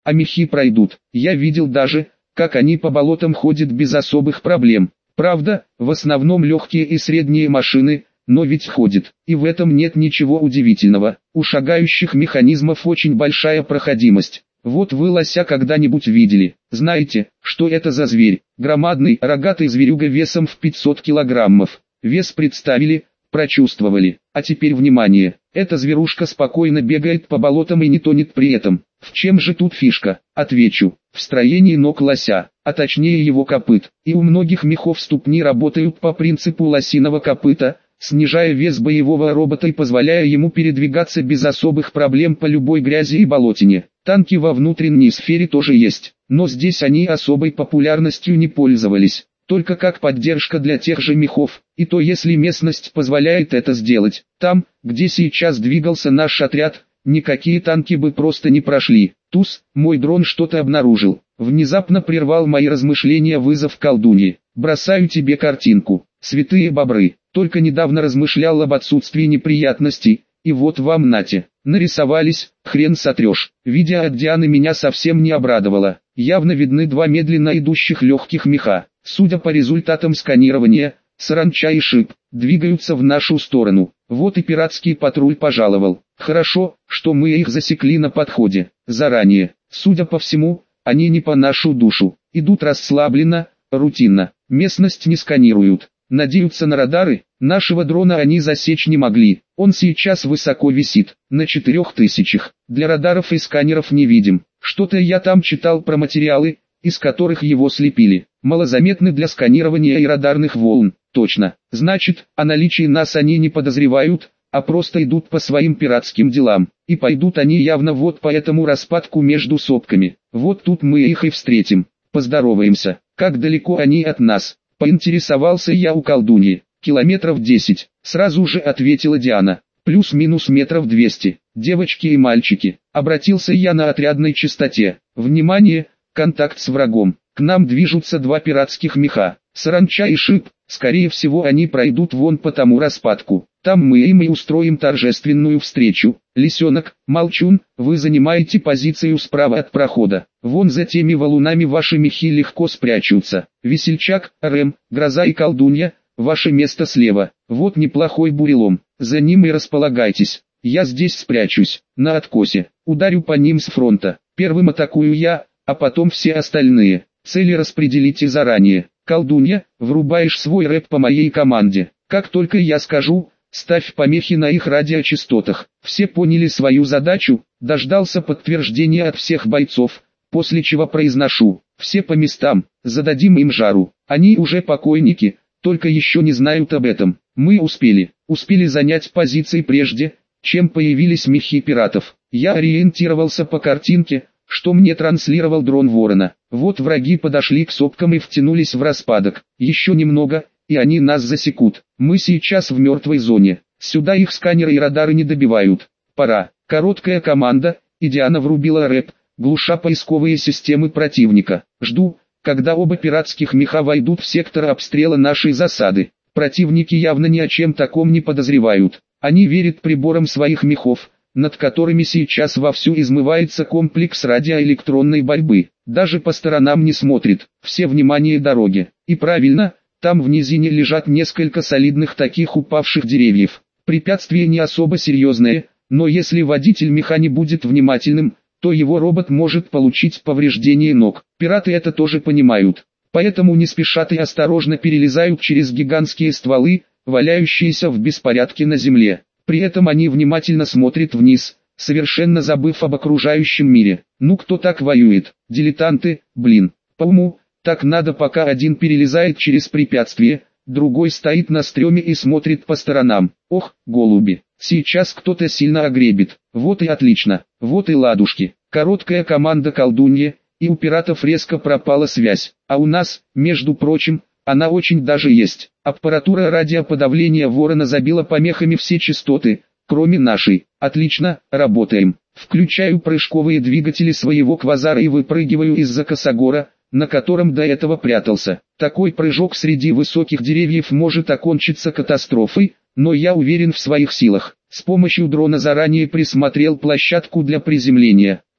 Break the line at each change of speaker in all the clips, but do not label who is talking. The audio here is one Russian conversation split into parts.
а мехи пройдут. Я видел даже, как они по болотам ходят без особых проблем. Правда, в основном легкие и средние машины, но ведь ходят. И в этом нет ничего удивительного. У шагающих механизмов очень большая проходимость. Вот вы лося когда-нибудь видели? Знаете, что это за зверь? Громадный, рогатый зверюга весом в 500 килограммов. Вес представили, прочувствовали. А теперь внимание. Эта зверушка спокойно бегает по болотам и не тонет при этом. В чем же тут фишка? Отвечу. В строении ног лося, а точнее его копыт. И у многих мехов ступни работают по принципу лосиного копыта, снижая вес боевого робота и позволяя ему передвигаться без особых проблем по любой грязи и болотине. Танки во внутренней сфере тоже есть, но здесь они особой популярностью не пользовались, только как поддержка для тех же мехов, и то если местность позволяет это сделать. Там, где сейчас двигался наш отряд, никакие танки бы просто не прошли. Туз, мой дрон что-то обнаружил. Внезапно прервал мои размышления вызов колдуньи. Бросаю тебе картинку. Святые бобры. Только недавно размышлял об отсутствии неприятностей, и вот вам нате. Нарисовались, хрен сотрешь. Видео от Дианы меня совсем не обрадовало. Явно видны два медленно идущих легких меха. Судя по результатам сканирования, саранча и шип двигаются в нашу сторону. Вот и пиратский патруль пожаловал. Хорошо, что мы их засекли на подходе, заранее. Судя по всему, они не по нашу душу. Идут расслабленно, рутинно. Местность не сканируют. Надеются на радары. Нашего дрона они засечь не могли. Он сейчас высоко висит, на 4000. Для радаров и сканеров не видим. Что-то я там читал про материалы, из которых его слепили. Малозаметны для сканирования и радарных волн. Точно. Значит, о наличии нас они не подозревают, а просто идут по своим пиратским делам. И пойдут они явно вот по этому распадку между сопками. Вот тут мы их и встретим. Поздороваемся. Как далеко они от нас? Поинтересовался я у колдуньи. Километров 10. Сразу же ответила Диана. Плюс-минус метров 200. Девочки и мальчики. Обратился я на отрядной частоте. Внимание, контакт с врагом. К нам движутся два пиратских меха. Саранча и шип. Скорее всего они пройдут вон по тому распадку. Там мы им и устроим торжественную встречу. Лисенок, молчун, вы занимаете позицию справа от прохода. Вон за теми валунами ваши мехи легко спрячутся. Весельчак, Рэм, Гроза и Колдунья, ваше место слева. Вот неплохой бурелом. За ним и располагайтесь. Я здесь спрячусь, на откосе. Ударю по ним с фронта. Первым атакую я, а потом все остальные. Цели распределите заранее. Колдунья, врубаешь свой рэп по моей команде. Как только я скажу, ставь помехи на их радиочастотах. Все поняли свою задачу, дождался подтверждения от всех бойцов, после чего произношу: все по местам, зададим им жару. Они уже покойники, только еще не знают об этом. Мы успели занять позиции прежде, чем появились мехи пиратов. Я ориентировался по картинке, что мне транслировал дрон Ворона. Вот враги подошли к сопкам и втянулись в распадок. Еще немного, и они нас засекут. Мы сейчас в мертвой зоне. Сюда их сканеры и радары не добивают. Пора. Короткая команда, и Диана врубила рэп, глуша поисковые системы противника. Жду, когда оба пиратских меха войдут в сектор обстрела нашей засады. Противники явно ни о чем таком не подозревают. Они верят приборам своих мехов, над которыми сейчас вовсю измывается комплекс радиоэлектронной борьбы. Даже по сторонам не смотрит, все внимание дороге. И правильно, там в низине лежат несколько солидных таких упавших деревьев. Препятствие не особо серьезное, но если водитель меха не будет внимательным, то его робот может получить повреждение ног. Пираты это тоже понимают, поэтому не спешат и осторожно перелезают через гигантские стволы, валяющиеся в беспорядке на земле. При этом они внимательно смотрят вниз, совершенно забыв об окружающем мире. Ну кто так воюет? Дилетанты, блин. По уму, так надо, пока один перелезает через препятствие, другой стоит на стреме и смотрит по сторонам. Ох, голуби, сейчас кто-то сильно огребет. Вот и отлично, вот и ладушки. Короткая команда колдуньи, и у пиратов резко пропала связь. А у нас, между прочим, она очень даже есть. Аппаратура радиоподавления Ворона забила помехами все частоты, кроме нашей. Отлично, работаем. Включаю прыжковые двигатели своего квазара и выпрыгиваю из-за косогора, на котором до этого прятался. Такой прыжок среди высоких деревьев может окончиться катастрофой, но я уверен в своих силах. С помощью дрона заранее присмотрел площадку для приземления.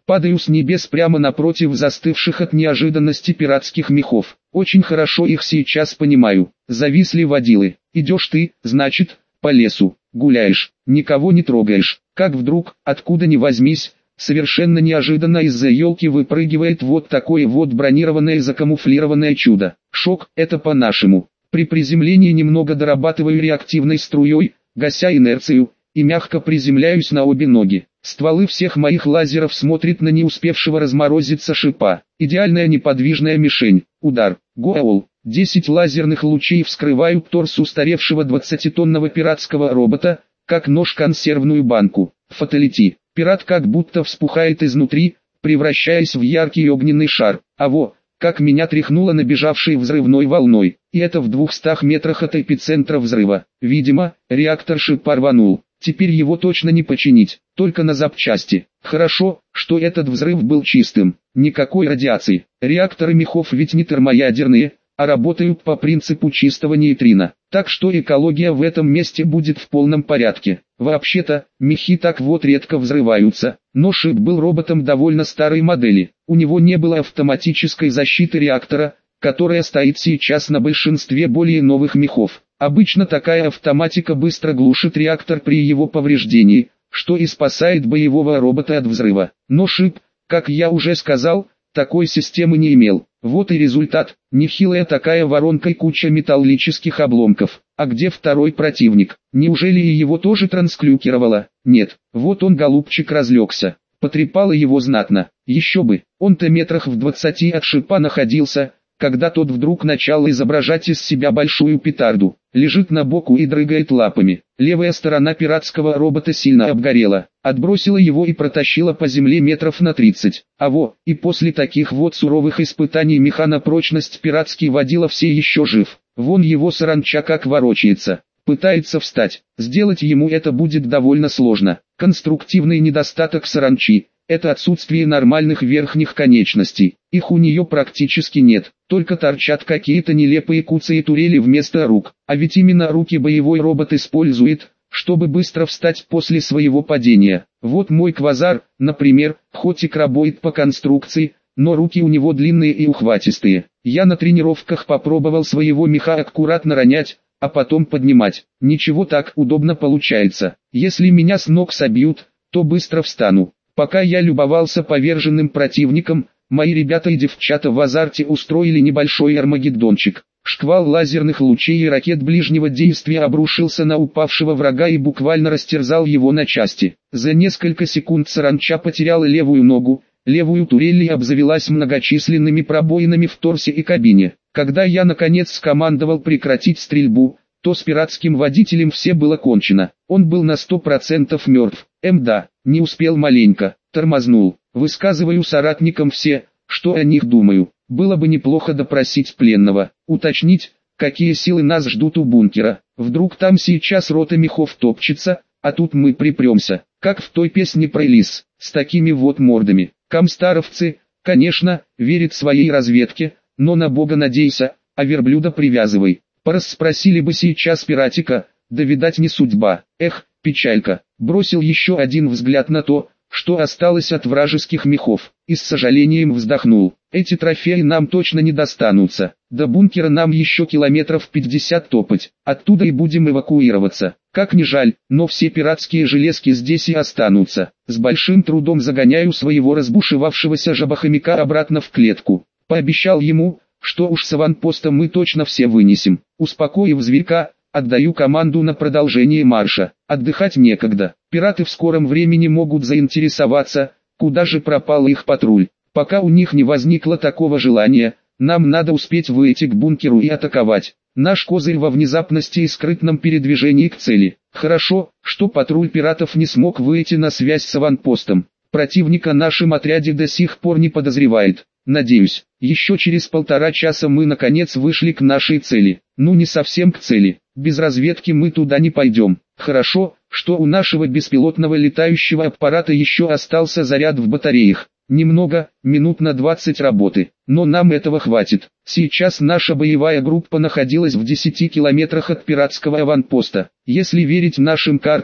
Падаю с небес прямо напротив застывших от неожиданности пиратских мехов. Очень хорошо их сейчас понимаю. Зависли водилы. Идешь ты, значит, по лесу, гуляешь, никого не трогаешь. Как вдруг, откуда ни возьмись, совершенно неожиданно из-за елки выпрыгивает вот такое вот бронированное закамуфлированное чудо. Шок, это по-нашему. При приземлении немного дорабатываю реактивной струей, гася инерцию, и мягко приземляюсь на обе ноги. Стволы всех моих лазеров смотрят на не успевшего разморозиться шипа. Идеальная неподвижная мишень. Удар. Гоул. 10 лазерных лучей вскрывают торс устаревшего 20-тонного пиратского робота, как нож консервную банку. Фаталити. Пират как будто вспухает изнутри, превращаясь в яркий огненный шар. А во, как меня тряхнуло набежавшей взрывной волной. И это в 200 метрах от эпицентра взрыва. Видимо, реактор шипа рванул. Теперь его точно не починить, только на запчасти. Хорошо, что этот взрыв был чистым. Никакой радиации. Реакторы мехов ведь не термоядерные, а работают по принципу чистого нейтрина. Так что экология в этом месте будет в полном порядке. Вообще-то, мехи так вот редко взрываются. Но Шип был роботом довольно старой модели. У него не было автоматической защиты реактора, которая стоит сейчас на большинстве более новых мехов. Обычно такая автоматика быстро глушит реактор при его повреждении, что и спасает боевого робота от взрыва. Но Шип, как я уже сказал, такой системы не имел. Вот и результат. Нехилая такая воронка и куча металлических обломков. А где второй противник? Неужели и его тоже трансклюкировало? Нет. Вот он, голубчик, разлегся. Потрепало его знатно. Еще бы. Он-то метрах в 20 от Шипа находился, когда тот вдруг начал изображать из себя большую петарду. Лежит на боку и дрыгает лапами. Левая сторона пиратского робота сильно обгорела. Отбросила его и протащила по земле метров на 30. И после таких вот суровых испытаний меха на прочность пиратский водила все еще жив. Вон его саранча как ворочается. Пытается встать. Сделать ему это будет довольно сложно. Конструктивный недостаток саранчи – это отсутствие нормальных верхних конечностей. Их у нее практически нет, только торчат какие-то нелепые куцые турели вместо рук. А ведь именно руки боевой робот использует, чтобы быстро встать после своего падения. Вот мой квазар, например, хоть и крабоид по конструкции, но руки у него длинные и ухватистые. Я на тренировках попробовал своего меха аккуратно ронять, а потом поднимать. Ничего, так удобно получается. Если меня с ног собьют, то быстро встану. Пока я любовался поверженным противником, мои ребята и девчата в азарте устроили небольшой армагеддончик. Шквал лазерных лучей и ракет ближнего действия обрушился на упавшего врага и буквально растерзал его на части. За несколько секунд саранча потеряла левую ногу, левую турель и обзавелась многочисленными пробоинами в торсе и кабине. Когда я наконец скомандовал прекратить стрельбу, то с пиратским водителем все было кончено. Он был на 100% мертв. Да, не успел маленько, тормознул. Высказываю соратникам все, что о них думаю. Было бы неплохо допросить пленного, уточнить, какие силы нас ждут у бункера. Вдруг там сейчас рота мехов топчется, а тут мы припремся, как в той песне про лис, с такими вот мордами. Комстаровцы, конечно, верят своей разведке, но на бога надейся, а верблюда привязывай. Порасспросили бы сейчас пиратика, да видать не судьба. Эх, печалька. Бросил еще один взгляд на то, что осталось от вражеских мехов, и с сожалением вздохнул. Эти трофеи нам точно не достанутся. До бункера нам еще километров 50 топать, оттуда и будем эвакуироваться. Как ни жаль, но все пиратские железки здесь и останутся. С большим трудом загоняю своего разбушевавшегося жабохомяка обратно в клетку. Пообещал ему, что уж с аванпоста мы точно все вынесем. Успокоив зверька, отдаю команду на продолжение марша. Отдыхать некогда. Пираты в скором времени могут заинтересоваться, куда же пропал их патруль. Пока у них не возникло такого желания, нам надо успеть выйти к бункеру и атаковать. Наш козырь во внезапности и скрытном передвижении к цели. Хорошо, что патруль пиратов не смог выйти на связь с аванпостом. Противника нашем отряде до сих пор не подозревает. Надеюсь, еще через 1,5 часа мы наконец вышли к нашей цели. Ну не совсем к цели. Без разведки мы туда не пойдем. Хорошо, что у нашего беспилотного летающего аппарата еще остался заряд в батареях. Немного, минут на 20 работы, но нам этого хватит. Сейчас наша боевая группа находилась в 10 километрах от пиратского аванпоста. Если верить нашим картам,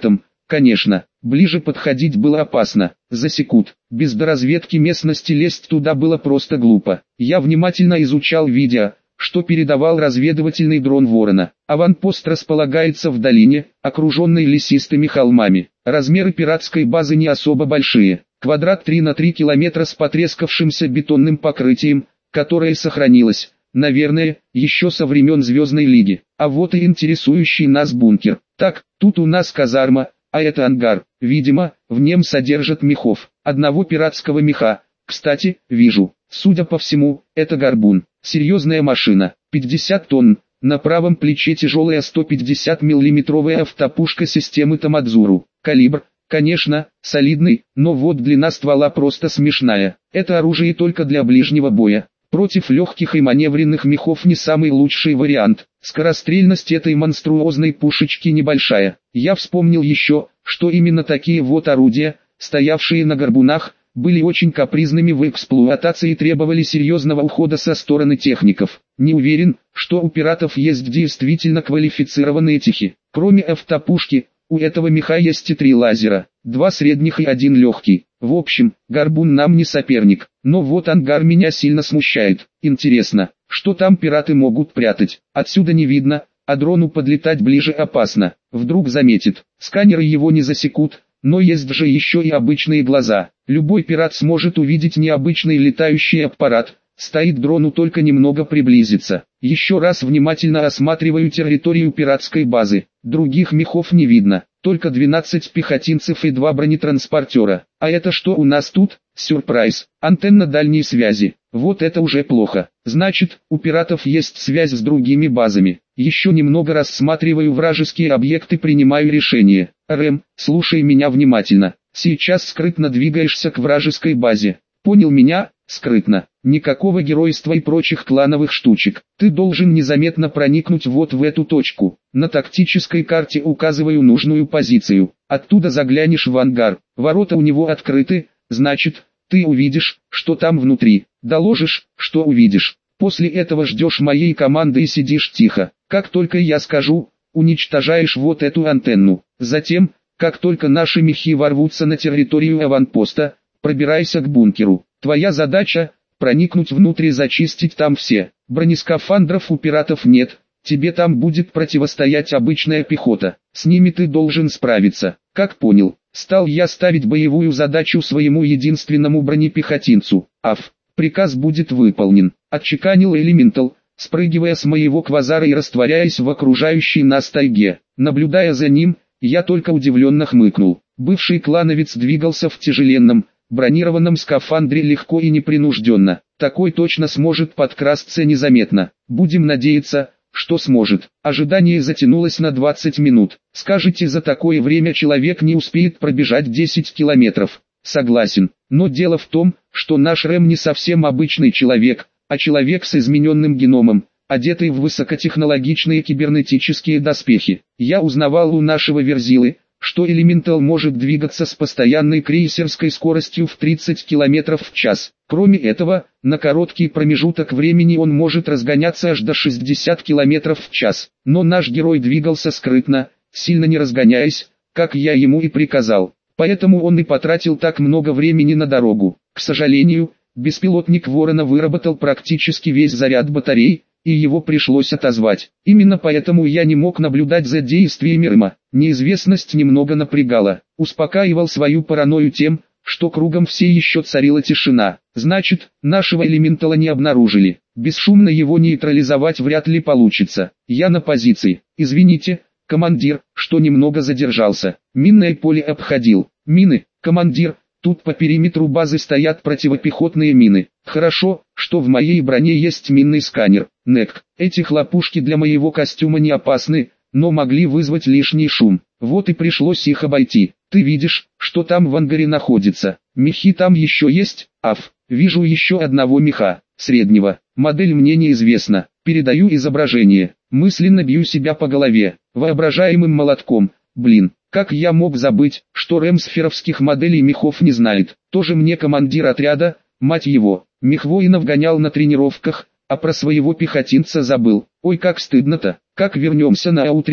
Конечно, ближе подходить было опасно, засекут. Без доразведки местности лезть туда было просто глупо. Я внимательно изучал видео, что передавал разведывательный дрон Ворона. Аванпост располагается в долине, окруженной лесистыми холмами. Размеры пиратской базы не особо большие. Квадрат 3 на 3 километра с потрескавшимся бетонным покрытием, которое сохранилось, наверное, еще со времен Звездной Лиги. А вот и интересующий нас бункер. Так, тут у нас казарма, а это ангар. Видимо, в нем содержат мехов. Одного пиратского меха, кстати, вижу. Судя по всему, это горбун. Серьезная машина, 50 тонн. На правом плече тяжелая 150 миллиметровая автопушка системы Тамадзуру. Калибр, конечно, солидный, но вот длина ствола просто смешная. Это оружие только для ближнего боя. Против легких и маневренных мехов не самый лучший вариант. Скорострельность этой монструозной пушечки небольшая. Я вспомнил еще, что именно такие вот орудия, стоявшие на горбунах, были очень капризными в эксплуатации и требовали серьезного ухода со стороны техников. Не уверен, что у пиратов есть действительно квалифицированные техи. Кроме автопушки, у этого меха есть и 3 лазера, 2 средних и 1 легкий. В общем, горбун нам не соперник, но вот ангар меня сильно смущает. Интересно, что там пираты могут прятать? Отсюда не видно, а дрону подлетать ближе опасно. Вдруг заметит, сканеры его не засекут, но есть же еще и обычные глаза. Любой пират сможет увидеть необычный летающий аппарат, стоит дрону только немного приблизиться. Еще раз внимательно осматриваю территорию пиратской базы. Других мехов не видно, только 12 пехотинцев и 2 бронетранспортера. А это что у нас тут? Сюрприз, антенна дальней связи. Вот это уже плохо. Значит, у пиратов есть связь с другими базами. Еще немного рассматриваю вражеские объекты, принимаю решение. Рэм, слушай меня внимательно. Сейчас скрытно двигаешься к вражеской базе. Понял меня? Скрытно. Никакого геройства и прочих клановых штучек. Ты должен незаметно проникнуть вот в эту точку. На тактической карте указываю нужную позицию. Оттуда заглянешь в ангар. Ворота у него открыты, значит, ты увидишь, что там внутри. Доложишь, что увидишь. После этого ждешь моей команды и сидишь тихо. Как только я скажу, уничтожаешь вот эту антенну. Затем, как только наши мехи ворвутся на территорию аванпоста, пробирайся к бункеру. Твоя задача – проникнуть внутрь и зачистить там все. Бронескафандров у пиратов нет, тебе там будет противостоять обычная пехота. С ними ты должен справиться. Как понял, стал я ставить боевую задачу своему единственному бронепехотинцу. Приказ будет выполнен. Отчеканил Элементал, спрыгивая с моего квазара и растворяясь в окружающей нас тайге. Наблюдая за ним, я только удивленно хмыкнул. Бывший клановец двигался в тяжеленном, бронированном скафандре легко и непринужденно. Такой точно сможет подкрасться незаметно. Будем надеяться, что сможет. Ожидание затянулось на 20 минут. Скажете, за такое время человек не успеет пробежать 10 километров. Согласен, но дело в том, что наш Рэм не совсем обычный человек, а человек с измененным геномом, одетый в высокотехнологичные кибернетические доспехи. Я узнавал у нашего Верзилы, что Элементал может двигаться с постоянной крейсерской скоростью в 30 км в час. Кроме этого, на короткий промежуток времени он может разгоняться аж до 60 км в час. Но наш герой двигался скрытно, сильно не разгоняясь, как я ему и приказал. Поэтому он и потратил так много времени на дорогу. К сожалению, беспилотник Ворона выработал практически весь заряд батарей, и его пришлось отозвать. Именно поэтому я не мог наблюдать за действиями Рэма. Неизвестность немного напрягала. Успокаивал свою паранойю тем, что кругом все еще царила тишина. Значит, нашего Элементала не обнаружили. Бесшумно его нейтрализовать вряд ли получится. Я на позиции. Извините, командир, что немного задержался. Минное поле обходил. Мины, командир. Тут по периметру базы стоят противопехотные мины. Хорошо, что в моей броне есть минный сканер. НЭК. Эти хлопушки для моего костюма не опасны, но могли вызвать лишний шум. Вот и пришлось их обойти. Ты видишь, что там в ангаре находится. Мехи там еще есть? Вижу еще одного меха, среднего. Модель мне неизвестна. Передаю изображение. Мысленно бью себя по голове. Воображаемым молотком. Блин. Как я мог забыть, что Рэм сферовских моделей мехов не знает? Тоже мне командир отряда, мать его. Мехвоинов гонял на тренировках, а про своего пехотинца забыл. Ой, как стыдно-то. Как вернемся на Аутрич,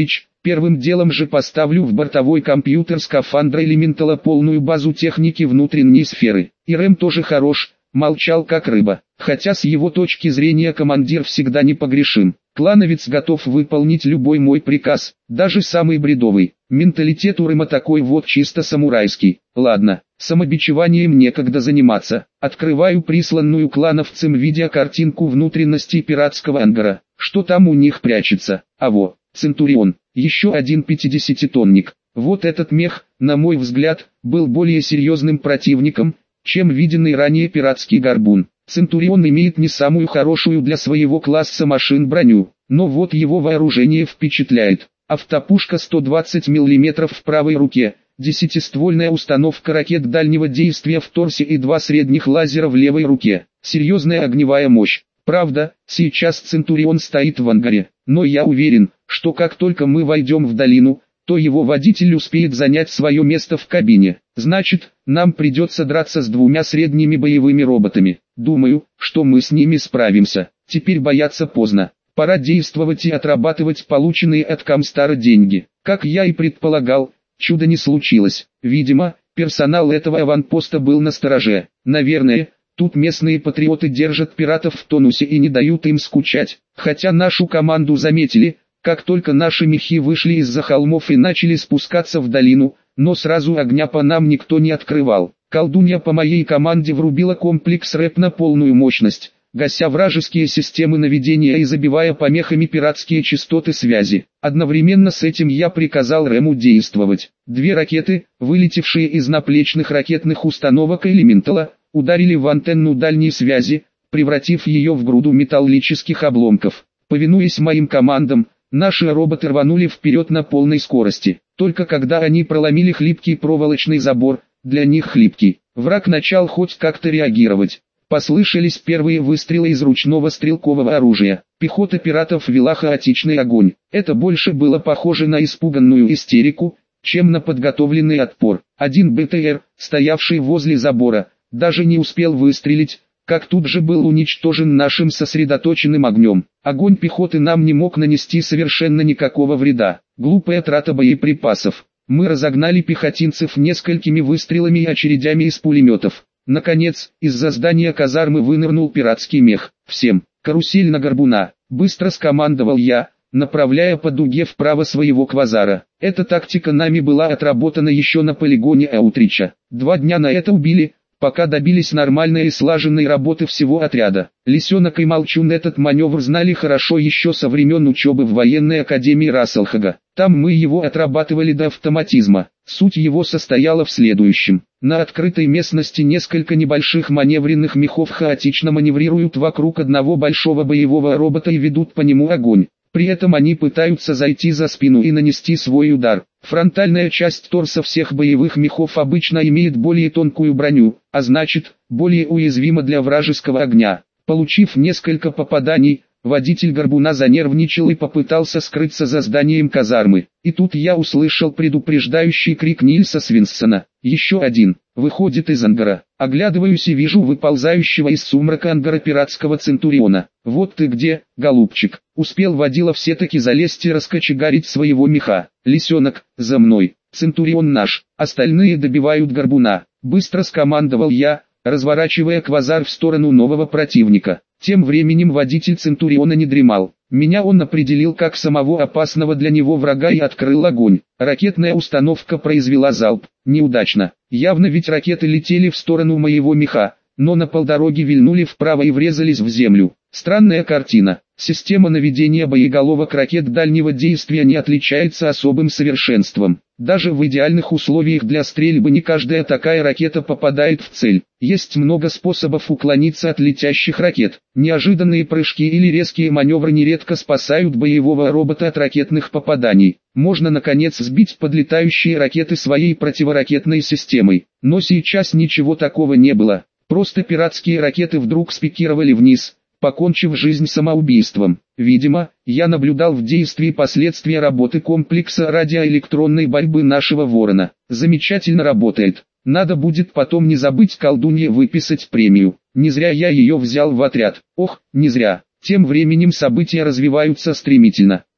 Первым делом же поставлю в бортовой компьютер скафандра Элементала полную базу техники внутренней сферы. И Рэм тоже хорош, молчал как рыба. Хотя с его точки зрения командир всегда непогрешим. Клановец готов выполнить любой мой приказ, даже самый бредовый. Менталитет у Рэма такой вот чисто самурайский. Ладно, самобичеванием некогда заниматься. Открываю присланную клановцем видеокартинку внутренности пиратского ангара. Что там у них прячется? А во, Центурион, еще один 50-тонник. Вот этот мех, на мой взгляд, был более серьезным противником, чем виденный ранее пиратский горбун. Центурион имеет не самую хорошую для своего класса машин броню, но вот его вооружение впечатляет. Автопушка 120 мм в правой руке, 10-ствольная установка ракет дальнего действия в торсе и 2 средних лазера в левой руке. Серьезная огневая мощь. Правда, сейчас Центурион стоит в ангаре, но я уверен, что как только мы войдем в долину, то его водитель успеет занять свое место в кабине. Значит, нам придется драться с 2 средними боевыми роботами. Думаю, что мы с ними справимся. Теперь бояться поздно. Пора действовать и отрабатывать полученные от Камстара деньги. Как я и предполагал, чуда не случилось. Видимо, персонал этого аванпоста был настороже. Наверное, тут местные патриоты держат пиратов в тонусе и не дают им скучать. Хотя нашу команду заметили, как только наши мехи вышли из-за холмов и начали спускаться в долину, но сразу огня по нам никто не открывал. Колдунья по моей команде врубила комплекс РЭП на полную мощность, гася вражеские системы наведения и забивая помехами пиратские частоты связи. Одновременно с этим я приказал Рэму действовать. 2 ракеты, вылетевшие из наплечных ракетных установок Элементала, ударили в антенну дальней связи, превратив ее в груду металлических обломков. Повинуясь моим командам, наши роботы рванули вперед на полной скорости. Только когда они проломили хлипкий проволочный забор, для них хлипкий, враг начал хоть как-то реагировать. Послышались первые выстрелы из ручного стрелкового оружия. Пехота пиратов вела хаотичный огонь. Это больше было похоже на испуганную истерику, чем на подготовленный отпор. Один БТР, стоявший возле забора, даже не успел выстрелить, как тут же был уничтожен нашим сосредоточенным огнем. Огонь пехоты нам не мог нанести совершенно никакого вреда. Глупая трата боеприпасов. Мы разогнали пехотинцев несколькими выстрелами и очередями из пулеметов. Наконец, из-за здания казармы вынырнул пиратский мех. «Всем, карусель на горбуна!» — быстро скомандовал я, направляя по дуге вправо своего квазара. Эта тактика нами была отработана еще на полигоне Аутрича. 2 дня на это убили, пока добились нормальной и слаженной работы всего отряда. Лисенок и Молчун этот маневр знали хорошо еще со времен учебы в военной академии Расселхага. Там мы его отрабатывали до автоматизма. Суть его состояла в следующем. На открытой местности несколько небольших маневренных мехов хаотично маневрируют вокруг одного большого боевого робота и ведут по нему огонь. При этом они пытаются зайти за спину и нанести свой удар. Фронтальная часть торса всех боевых мехов обычно имеет более тонкую броню, а значит, более уязвима для вражеского огня. Получив несколько попаданий, водитель горбуна занервничал и попытался скрыться за зданием казармы. И тут я услышал предупреждающий крик Нильса Свинсона. Еще один. Выходит из ангара. Оглядываюсь и вижу выползающего из сумрака ангара пиратского Центуриона. «Вот ты где, голубчик!» Успел водила все-таки залезть и раскочегарить своего меха. «Лисенок, за мной! Центурион наш!» Остальные добивают горбуна. Быстро скомандовал я, разворачивая квазар в сторону нового противника. Тем временем водитель Центуриона не дремал. Меня он определил как самого опасного для него врага и открыл огонь. Ракетная установка произвела залп. Неудачно. Явно ведь ракеты летели в сторону моего меха, но на полдороги вильнули вправо и врезались в землю. Странная картина. Система наведения боеголовок ракет дальнего действия не отличается особым совершенством. Даже в идеальных условиях для стрельбы не каждая такая ракета попадает в цель. Есть много способов уклониться от летящих ракет. Неожиданные прыжки или резкие маневры нередко спасают боевого робота от ракетных попаданий. Можно наконец сбить подлетающие ракеты своей противоракетной системой. Но сейчас ничего такого не было. Просто пиратские ракеты вдруг спикировали вниз, покончив жизнь самоубийством. Видимо, я наблюдал в действии последствия работы комплекса радиоэлектронной борьбы нашего Ворона. Замечательно работает. Надо будет потом не забыть колдунье выписать премию. Не зря я ее взял в отряд. Ох, не зря. Тем временем события развиваются стремительно.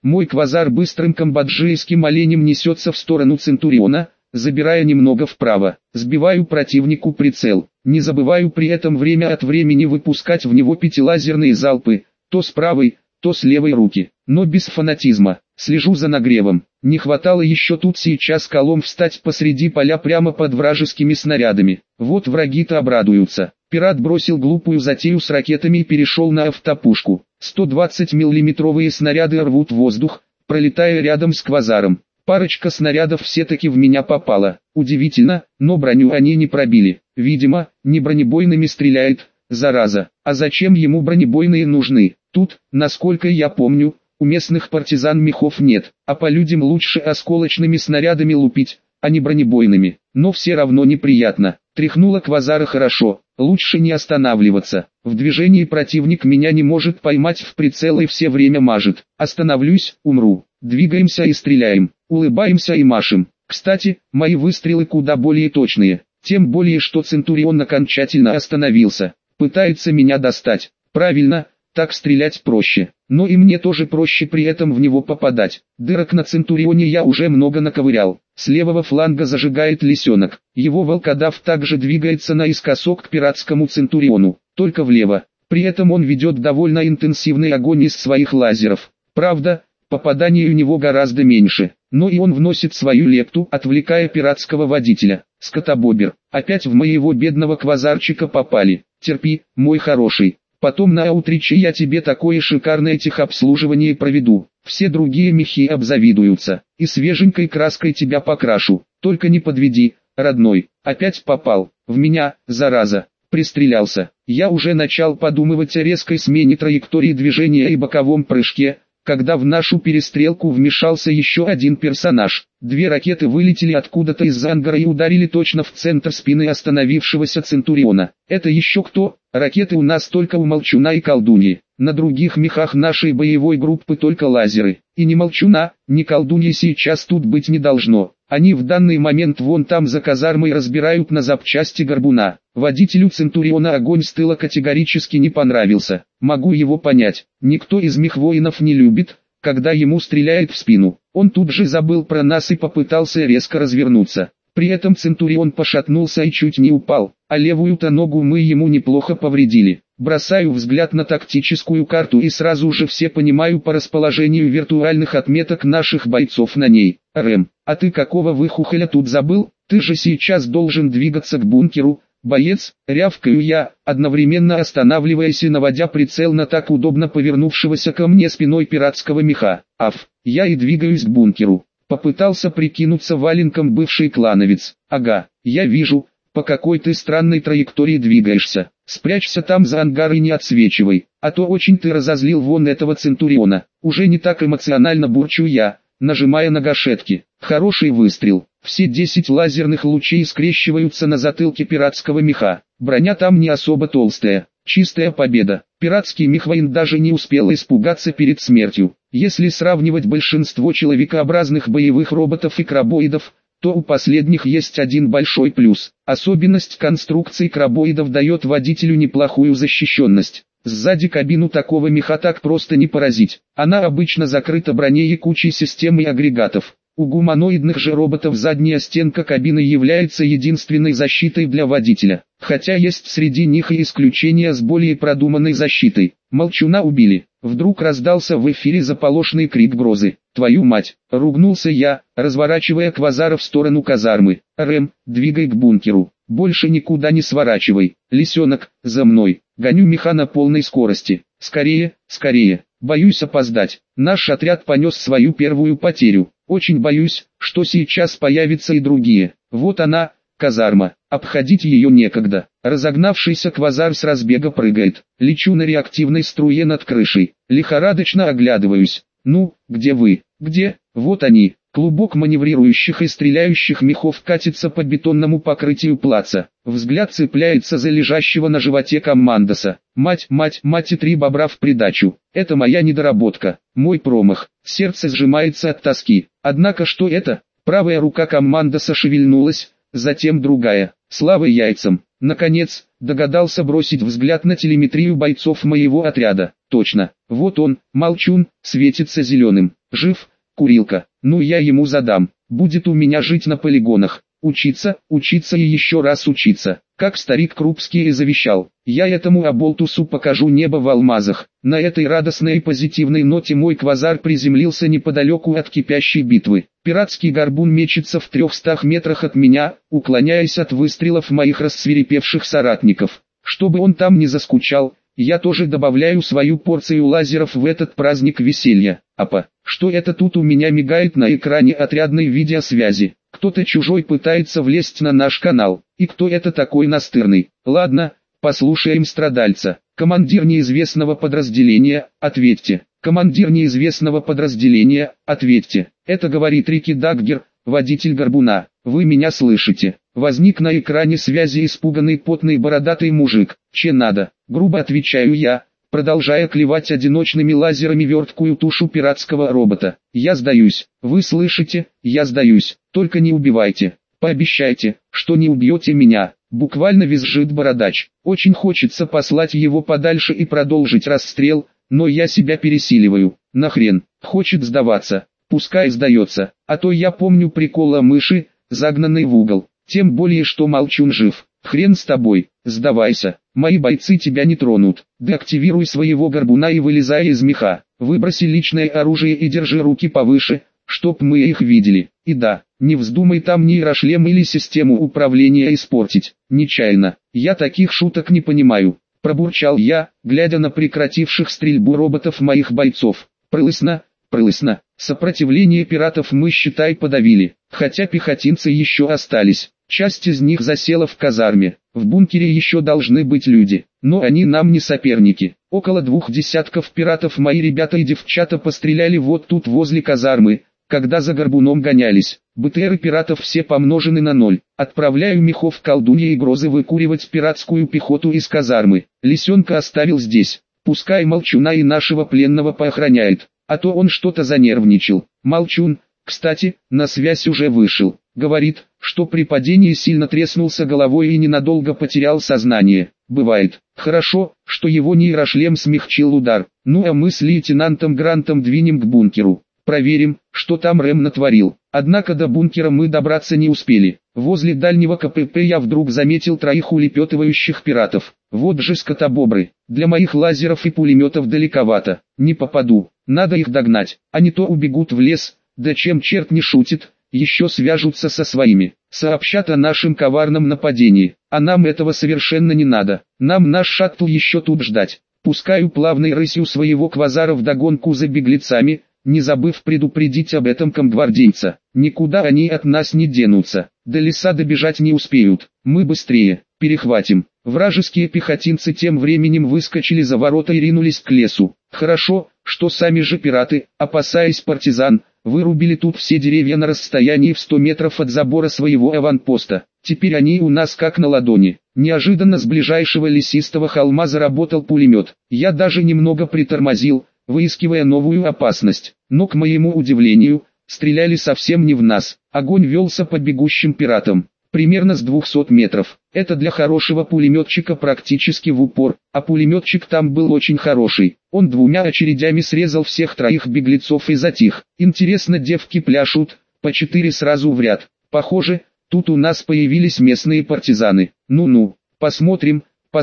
Мой квазар быстрым камбоджийским оленем несется в сторону Центуриона, забирая немного вправо. Сбиваю противнику прицел. Не забываю при этом время от времени выпускать в него пятилазерные залпы, то с правой, то с левой руки. Но без фанатизма. Слежу за нагревом. Не хватало еще тут сейчас колом встать посреди поля прямо под вражескими снарядами. Вот враги-то обрадуются. Пират бросил глупую затею с ракетами и перешел на автопушку. 120 миллиметровые снаряды рвут воздух, пролетая рядом с квазаром. Парочка снарядов все-таки в меня попала. Удивительно, но броню они не пробили. Видимо, не бронебойными стреляет, зараза. А зачем ему бронебойные нужны? Тут, насколько я помню, у местных партизан мехов нет, а по людям лучше осколочными снарядами лупить, а не бронебойными. Но все равно неприятно. Тряхнуло квазара хорошо, лучше не останавливаться. В движении противник меня не может поймать в прицел и все время мажет. Остановлюсь, умру. Двигаемся и стреляем, улыбаемся и машем. Кстати, мои выстрелы куда более точные. Тем более, что Центурион окончательно остановился. Пытается меня достать. Правильно, так стрелять проще. Но и мне тоже проще при этом в него попадать. Дырок на Центурионе я уже много наковырял. С левого фланга зажигает лисенок. Его волкодав также двигается наискосок к пиратскому Центуриону, только влево. При этом он ведет довольно интенсивный огонь из своих лазеров. Правда, попаданий у него гораздо меньше. Но и он вносит свою лепту, отвлекая пиратского водителя. Скотобобер, опять в моего бедного квазарчика попали. Терпи, мой хороший. Потом на аутриче я тебе такое шикарное техобслуживание проведу. Все другие мехи обзавидуются. И свеженькой краской тебя покрашу. Только не подведи, родной. Опять попал. В меня, зараза. Пристрелялся. Я уже начал подумывать о резкой смене траектории движения и боковом прыжке, когда в нашу перестрелку вмешался еще один персонаж. Две ракеты вылетели откуда-то из ангара и ударили точно в центр спины остановившегося Центуриона. Это еще кто? Ракеты у нас только у Молчуна и Колдуньи. На других мехах нашей боевой группы только лазеры. И ни Молчуна, ни Колдуньи сейчас тут быть не должно. Они в данный момент вон там за казармой разбирают на запчасти горбуна. Водителю Центуриона огонь с тыла категорически не понравился. Могу его понять. Никто из мехвоинов не любит, когда ему стреляет в спину. Он тут же забыл про нас и попытался резко развернуться. При этом Центурион пошатнулся и чуть не упал, а левую-то ногу мы ему неплохо повредили. Бросаю взгляд на тактическую карту и сразу же все понимаю по расположению виртуальных отметок наших бойцов на ней. Рэм, а ты какого выхухоля тут забыл? Ты же сейчас должен двигаться к бункеру. Боец, рявкаю я, одновременно останавливаясь и наводя прицел на так удобно повернувшегося ко мне спиной пиратского меха. Аф, я и двигаюсь к бункеру. Попытался прикинуться валенком бывший клановец. Ага, я вижу, по какой ты странной траектории двигаешься. Спрячься там за ангар и не отсвечивай, а то очень ты разозлил вон этого Центуриона. Уже не так эмоционально бурчу я, нажимая на гашетки. Хороший выстрел. Все 10 лазерных лучей скрещиваются на затылке пиратского меха. Броня там не особо толстая. Чистая победа. Пиратский мехвоин даже не успел испугаться перед смертью. Если сравнивать большинство человекообразных боевых роботов и крабоидов, то у последних есть один большой плюс. Особенность конструкции крабоидов дает водителю неплохую защищенность. Сзади кабину такого меха так просто не поразить. Она обычно закрыта броней и кучей систем и агрегатов. У гуманоидных же роботов задняя стенка кабины является единственной защитой для водителя. Хотя есть среди них и исключения с более продуманной защитой. Молчуна убили. Вдруг раздался в эфире заполошный крик Брозы. «Твою мать!» — ругнулся я, разворачивая квазара в сторону казармы. «Рэм, двигай к бункеру. Больше никуда не сворачивай. Лисенок, за мной!» Гоню меха на полной скорости. «Скорее, скорее!» Боюсь опоздать. Наш отряд понес свою первую потерю. Очень боюсь, что сейчас появятся и другие. Вот она, казарма. Обходить ее некогда. Разогнавшийся квазар с разбега прыгает. Лечу на реактивной струе над крышей. Лихорадочно оглядываюсь. Ну, где вы? Где? Вот они. Клубок маневрирующих и стреляющих мехов катится по бетонному покрытию плаца. Взгляд цепляется за лежащего на животе командоса. Мать и 3 бобра в придачу. Это моя недоработка, мой промах. Сердце сжимается от тоски. Однако что это? Правая рука командоса шевельнулась, затем другая. Слава яйцам. Наконец, догадался бросить взгляд на телеметрию бойцов моего отряда. Точно, вот он, Молчун, светится зеленым. Жив, курилка. Ну я ему задам. Будет у меня жить на полигонах. Учиться, учиться и еще раз учиться. Как старик Крупский и завещал. Я этому оболтусу покажу небо в алмазах. На этой радостной и позитивной ноте мой квазар приземлился неподалеку от кипящей битвы. Пиратский горбун мечется в 300 метрах от меня, уклоняясь от выстрелов моих рассвирепевших соратников. Чтобы он там не заскучал, я тоже добавляю свою порцию лазеров в этот праздник веселья. Апа, что это тут у меня мигает на экране отрядной видеосвязи? Кто-то чужой пытается влезть на наш канал. И кто это такой настырный? Ладно, послушаем страдальца. Командир неизвестного подразделения, ответьте. Командир неизвестного подразделения, ответьте. Это говорит Рики Даггер, водитель горбуна. Вы меня слышите? Возник на экране связи испуганный потный бородатый мужик. Че надо? Грубо отвечаю я, продолжая клевать одиночными лазерами верткую тушу пиратского робота. Я сдаюсь. Вы слышите? Я сдаюсь. Только не убивайте. Пообещайте, что не убьете меня. Буквально визжит бородач. Очень хочется послать его подальше и продолжить расстрел, но я себя пересиливаю. Нахрен, хочет сдаваться. Пускай сдается, а то я помню прикол о мыши, загнанной в угол. Тем более что Молчун жив. Хрен с тобой, сдавайся. Мои бойцы тебя не тронут. Деактивируй своего горбуна и вылезай из меха. Выброси личное оружие и держи руки повыше, чтоб мы их видели. И да, не вздумай там нейрошлем или систему управления испортить. Нечаянно. Я таких шуток не понимаю. Пробурчал я, глядя на прекративших стрельбу роботов моих бойцов. Прылысно. Сопротивление пиратов мы, считай, подавили. Хотя пехотинцы еще остались. Часть из них засела в казарме. В бункере еще должны быть люди, но они нам не соперники. Около 2 десятков пиратов мои ребята и девчата постреляли вот тут возле казармы, когда за горбуном гонялись. БТРы пиратов все помножены на 0. Отправляю мехов колдунья и грозы выкуривать пиратскую пехоту из казармы. Лисенка оставил здесь. Пускай Молчуна и нашего пленного поохраняет, а то он что-то занервничал. Молчун, кстати, на связь уже вышел. Говорит, что при падении сильно треснулся головой и ненадолго потерял сознание. Бывает. Хорошо, что его нейрошлем смягчил удар. Ну а мы с лейтенантом Грантом двинем к бункеру. Проверим, что там Рэм натворил. Однако до бункера мы добраться не успели. Возле дальнего КПП я вдруг заметил 3 улепетывающих пиратов. Вот же скотобобры. Для моих лазеров и пулеметов далековато. Не попаду. Надо их догнать. А не то убегут в лес. Да чем черт не шутит, еще свяжутся со своими. Сообщат о нашем коварном нападении. А нам этого совершенно не надо. Нам наш шаттл еще тут ждать. Пускаю плавной рысью своего квазара вдогонку за беглецами, не забыв предупредить об этом комгвардейца. Никуда они от нас не денутся. До леса добежать не успеют. Мы быстрее, перехватим. Вражеские пехотинцы тем временем выскочили за ворота и ринулись к лесу. Хорошо, что сами же пираты, опасаясь партизан, вырубили тут все деревья на расстоянии в 100 метров от забора своего аванпоста. Теперь они у нас как на ладони. Неожиданно с ближайшего лесистого холма заработал пулемет. Я даже немного притормозил, выискивая новую опасность. Но, к моему удивлению, стреляли совсем не в нас. Огонь велся по бегущим пиратам. Примерно с 200 метров. Это для хорошего пулеметчика практически в упор, а пулеметчик там был очень хороший. Он 2 очередями срезал всех 3 беглецов и затих. Интересно, девки пляшут, по 4 сразу в ряд. Похоже, тут у нас появились местные партизаны. Ну-ну, посмотрим.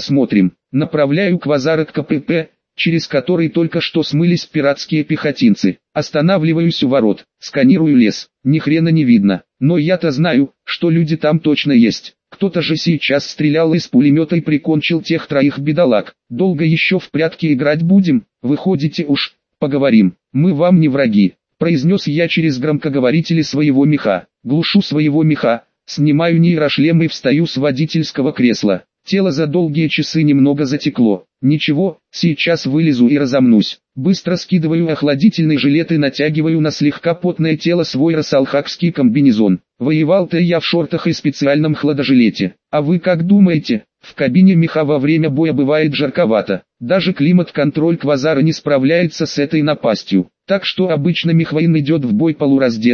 Направляю квазар к КПП, через который только что смылись пиратские пехотинцы. Останавливаюсь у ворот, сканирую лес. Ни хрена не видно. Но я-то знаю, что люди там точно есть. Кто-то же сейчас стрелял из пулемета и прикончил тех 3 бедолаг. Долго еще в прятки играть будем? Выходите уж, поговорим. Мы вам не враги, произнес я через громкоговорители своего меха. Глушу своего меха, снимаю нейрошлем и встаю с водительского кресла. Тело за долгие часы немного затекло. Ничего, сейчас вылезу и разомнусь. Быстро скидываю охладительный жилет и натягиваю на слегка потное тело свой росалхакский комбинезон. Воевал-то я в шортах и специальном хладожилете. А вы как думаете? В кабине меха во время боя бывает жарковато. Даже климат-контроль квазара не справляется с этой напастью. Так что обычно мехвоин идет в бой полураздетым,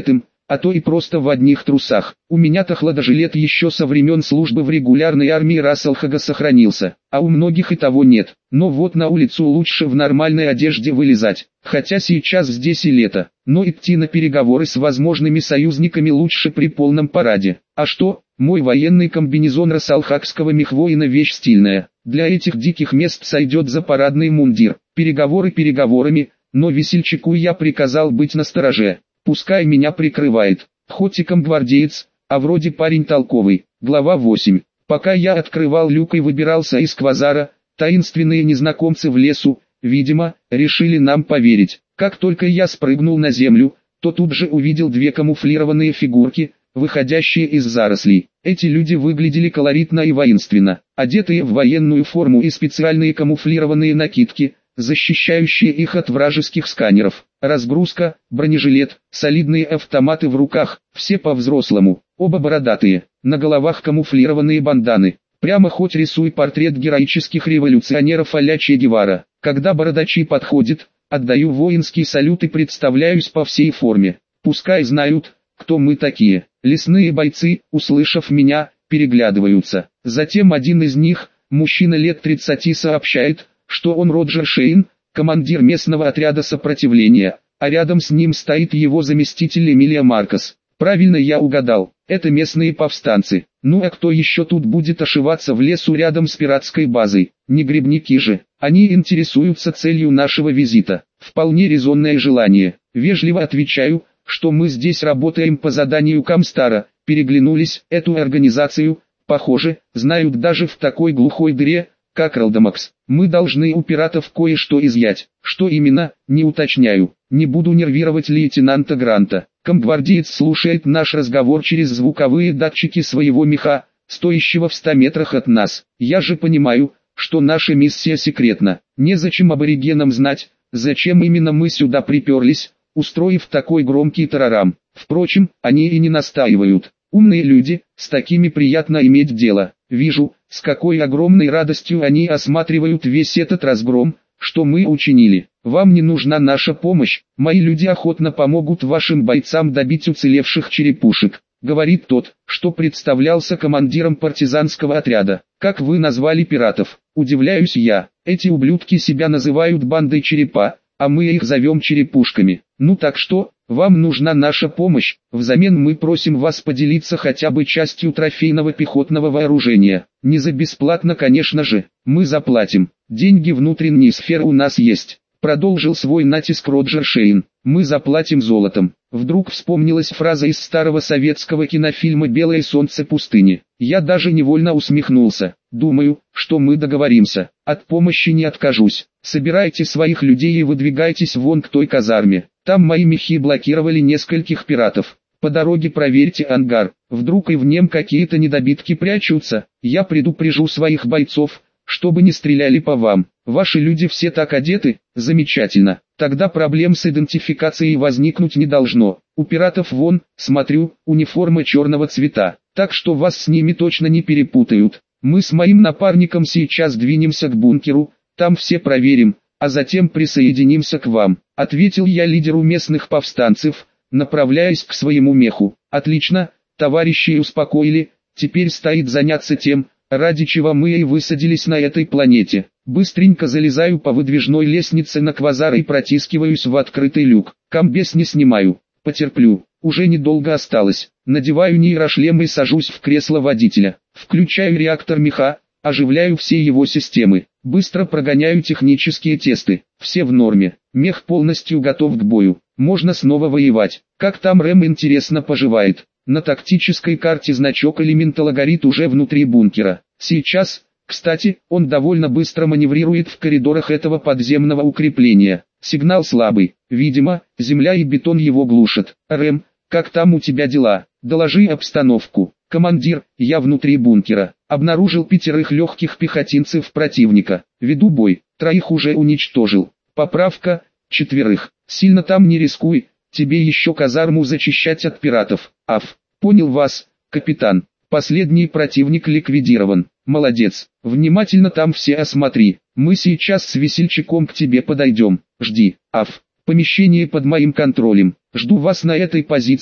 а то и просто в одних трусах. У меня-то хладожилет еще со времен службы в регулярной армии Расселхага сохранился, а у многих и того нет. Но вот на улицу лучше в нормальной одежде вылезать, хотя сейчас здесь и лето, но идти на переговоры с возможными союзниками лучше при полном параде. А что, мой военный комбинезон Расселхагского мехвоина вещь стильная, для этих диких мест сойдет за парадный мундир. Переговоры переговорами, но весельчаку я приказал быть настороже. Пускай меня прикрывает, хоть и комгвардеец, а вроде парень толковый. Глава 8. Пока я открывал люк и выбирался из квазара, таинственные незнакомцы в лесу, видимо, решили нам поверить. Как только я спрыгнул на землю, то тут же увидел две камуфлированные фигурки, выходящие из зарослей. Эти люди выглядели колоритно и воинственно, одетые в военную форму и специальные камуфлированные накидки, защищающие их от вражеских сканеров. Разгрузка, бронежилет, солидные автоматы в руках, все по-взрослому, оба бородатые, на головах камуфлированные банданы. Прямо хоть рисуй портрет героических революционеров а-ля Че Гевара. Когда бородачи подходят, отдаю воинский салют и представляюсь по всей форме. Пускай знают, кто мы такие. Лесные бойцы, услышав меня, переглядываются. Затем один из них, мужчина лет 30, сообщает, что он Роджер Шейн, командир местного отряда сопротивления, а рядом с ним стоит его заместитель Эмилия Маркос. Правильно я угадал, это местные повстанцы. Ну а кто еще тут будет ошиваться в лесу рядом с пиратской базой? Не грибники же. Они интересуются целью нашего визита. Вполне резонное желание. Вежливо отвечаю, что мы здесь работаем по заданию Камстара. Переглянулись, эту организацию, похоже, знают даже в такой глухой дыре, как Ралдамакс. Мы должны у пиратов кое-что изъять. Что именно, не уточняю. Не буду нервировать лейтенанта Гранта. Комгвардеец слушает наш разговор через звуковые датчики своего меха, стоящего в 100 метрах от нас. Я же понимаю, что наша миссия секретна. Незачем аборигенам знать, зачем именно мы сюда приперлись, устроив такой громкий тарарам. Впрочем, они и не настаивают. Умные люди, с такими приятно иметь дело. Вижу, с какой огромной радостью они осматривают весь этот разгром, что мы учинили. Вам не нужна наша помощь, мои люди охотно помогут вашим бойцам добить уцелевших черепушек, говорит тот, что представлялся командиром партизанского отряда. Как вы назвали пиратов? Удивляюсь я. Эти ублюдки себя называют бандой черепа, а мы их зовем черепушками. Ну так что, вам нужна наша помощь, взамен мы просим вас поделиться хотя бы частью трофейного пехотного вооружения. Не за бесплатно, конечно же, мы заплатим. Деньги внутренней сферы у нас есть. Продолжил свой натиск Роджер Шейн. Мы заплатим золотом. Вдруг вспомнилась фраза из старого советского кинофильма «Белое солнце пустыни». Я даже невольно усмехнулся. Думаю, что мы договоримся. От помощи не откажусь. Собирайте своих людей и выдвигайтесь вон к той казарме. Там мои мехи блокировали нескольких пиратов. По дороге проверьте ангар. Вдруг и в нем какие-то недобитки прячутся. Я предупрежу своих бойцов, чтобы не стреляли по вам. Ваши люди все так одеты? Замечательно. Тогда проблем с идентификацией возникнуть не должно. У пиратов вон, смотрю, униформа черного цвета, так что вас с ними точно не перепутают. Мы с моим напарником сейчас двинемся к бункеру, там все проверим, а затем присоединимся к вам, ответил я лидеру местных повстанцев, направляясь к своему меху. Отлично, товарищи успокоили, теперь стоит заняться тем, ради чего мы и высадились на этой планете. Быстренько залезаю по выдвижной лестнице на квазар и протискиваюсь в открытый люк. Комбез не снимаю, потерплю, уже недолго осталось. Надеваю нейрошлем и сажусь в кресло водителя. Включаю реактор меха, оживляю все его системы. Быстро прогоняю технические тесты. Все в норме. Мех полностью готов к бою. Можно снова воевать. Как там Рэм, интересно, поживает? На тактической карте значок элементала горит уже внутри бункера. Сейчас, кстати, он довольно быстро маневрирует в коридорах этого подземного укрепления. Сигнал слабый. Видимо, земля и бетон его глушат. Рэм, как там у тебя дела? Доложи обстановку. Командир, я внутри бункера. Обнаружил 5 легких пехотинцев противника. Веду бой. 3 уже уничтожил. Поправка, 4. Сильно там не рискуй. Тебе еще казарму зачищать от пиратов. Понял вас, капитан. Последний противник ликвидирован. Молодец. Внимательно там все осмотри. Мы сейчас с весельчаком к тебе подойдем. Жди. Помещение под моим контролем. Жду вас на этой позиции.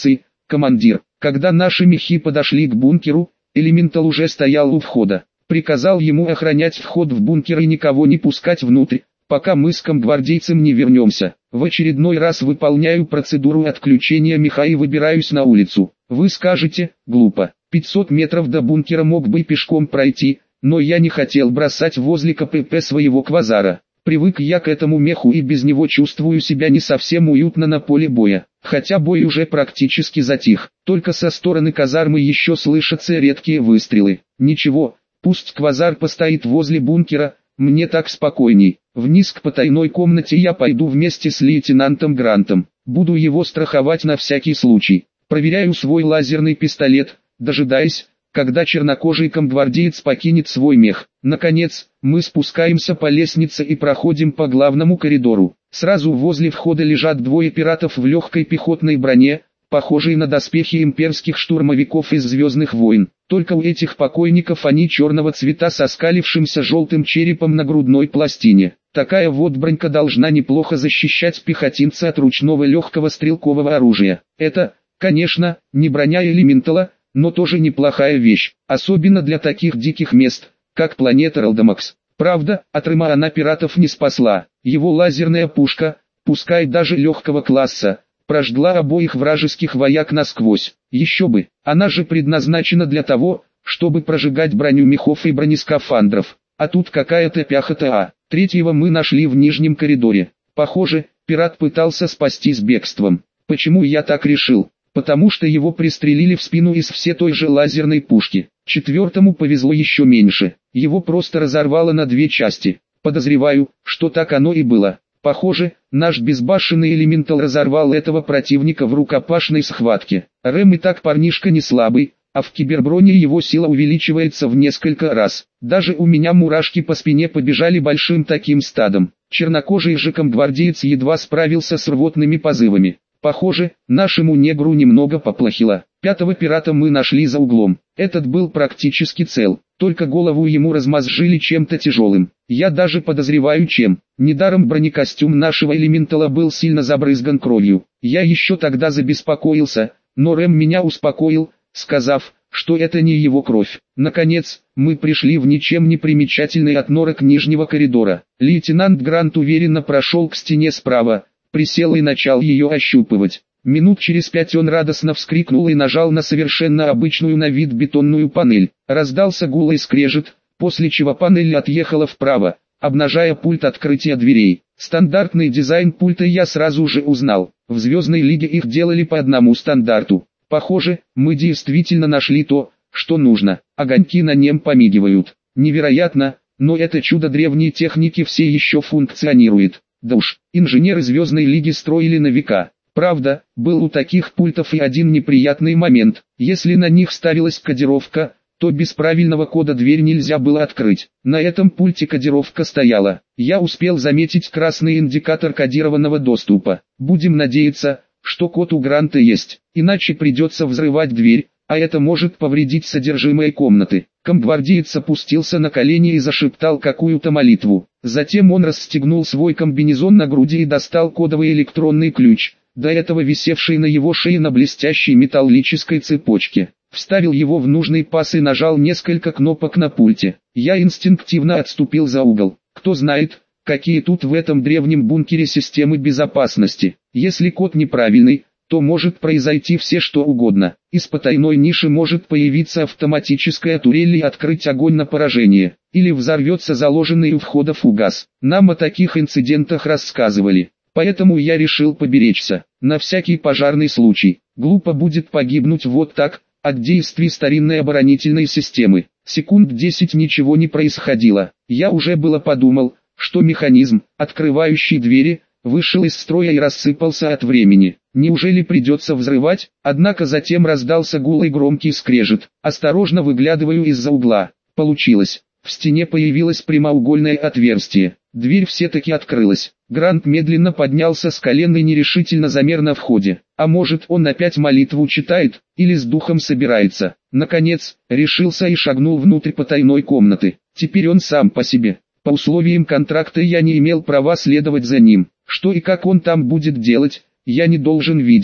командир. Когда наши мехи подошли к бункеру, Элементал уже стоял у входа. Приказал ему охранять вход в бункер и никого не пускать внутрь, пока мы с комгвардейцем не вернемся. В очередной раз выполняю процедуру отключения меха и выбираюсь на улицу. Вы скажете, глупо. 500 метров до бункера мог бы пешком пройти, но я не хотел бросать возле КПП своего квазара. Привык я к этому меху и без него чувствую себя не совсем уютно на поле боя. Хотя бой уже практически затих, только со стороны казармы еще слышатся редкие выстрелы. Ничего, пусть квазар постоит возле бункера, мне так спокойней. Вниз к потайной комнате я пойду вместе с лейтенантом Грантом. Буду его страховать на всякий случай. Проверяю свой лазерный пистолет, дожидаясь, когда чернокожий комгвардеец покинет свой мех. Наконец, мы спускаемся по лестнице и проходим по главному коридору. Сразу возле входа лежат двое пиратов в легкой пехотной броне, похожие на доспехи имперских штурмовиков из «Звездных войн». Только у этих покойников они черного цвета со скалившимся желтым черепом на грудной пластине. Такая вот бронька должна неплохо защищать пехотинца от ручного легкого стрелкового оружия. Это, конечно, не броня Элементала, но тоже неплохая вещь, особенно для таких диких мест, как планета Ралдамакс. Правда, от Рыма она пиратов не спасла. Его лазерная пушка, пускай даже легкого класса, прожгла обоих вражеских вояк насквозь. Еще бы, она же предназначена для того, чтобы прожигать броню мехов и бронескафандров. А тут какая-то пяхота. Третьего мы нашли в нижнем коридоре. Похоже, пират пытался спастись бегством. Почему я так решил? Потому что его пристрелили в спину из все той же лазерной пушки. Четвертому повезло еще меньше. Его просто разорвало на две части. Подозреваю, что так оно и было. Похоже, наш безбашенный Элементал разорвал этого противника в рукопашной схватке. Рэм и так парнишка не слабый, а в киберброне его сила увеличивается в несколько раз. Даже у меня мурашки по спине побежали большим таким стадом. Чернокожий же комгвардеец едва справился с рвотными позывами. Похоже, нашему негру немного поплохело. Пятого пирата мы нашли за углом. Этот был практически цел, только голову ему размозжили чем-то тяжелым. Я даже подозреваю чем. Недаром бронекостюм нашего Элементала был сильно забрызган кровью. Я еще тогда забеспокоился, но Рэм меня успокоил, сказав, что это не его кровь. Наконец, мы пришли в ничем не примечательный отнорок нижнего коридора. Лейтенант Грант уверенно прошел к стене справа, присел и начал ее ощупывать. Минут через 5 он радостно вскрикнул и нажал на совершенно обычную на вид бетонную панель. Раздался гул и скрежет, после чего панель отъехала вправо, обнажая пульт открытия дверей. Стандартный дизайн пульта я сразу же узнал. В Звездной Лиге их делали по одному стандарту. Похоже, мы действительно нашли то, что нужно. Огоньки на нем помигивают. Невероятно, но это чудо древней техники все еще функционирует. Да уж, инженеры Звездной Лиги строили на века. Правда, был у таких пультов и один неприятный момент. Если на них ставилась кодировка, то без правильного кода дверь нельзя было открыть. На этом пульте кодировка стояла. Я успел заметить красный индикатор кодированного доступа. Будем надеяться, что код у Гранта есть, иначе придется взрывать дверь, а это может повредить содержимое комнаты. Комгвардеец опустился на колени и зашептал какую-то молитву. Затем он расстегнул свой комбинезон на груди и достал кодовый электронный ключ, до этого висевший на его шее на блестящей металлической цепочке. Вставил его в нужный паз и нажал несколько кнопок на пульте. Я инстинктивно отступил за угол. Кто знает, какие тут в этом древнем бункере системы безопасности. Если код неправильный, то может произойти все что угодно. Из потайной ниши может появиться автоматическая турель и открыть огонь на поражение. Или взорвется заложенный у входа фугас. Нам о таких инцидентах рассказывали. Поэтому я решил поберечься. На всякий пожарный случай. Глупо будет погибнуть вот так, от действий старинной оборонительной системы. Секунд 10 ничего не происходило. Я уже было подумал, что механизм, открывающий двери, вышел из строя и рассыпался от времени. Неужели придется взрывать? Однако затем раздался гул и громкий скрежет. Осторожно выглядываю из-за угла. Получилось. В стене появилось прямоугольное отверстие. Дверь все-таки открылась. Грант медленно поднялся с колен и нерешительно замер на входе. А может, он опять молитву читает, или с духом собирается. Наконец, решился и шагнул внутрь потайной комнаты. Теперь он сам по себе. По условиям контракта я не имел права следовать за ним. Что и как он там будет делать, я не должен видеть.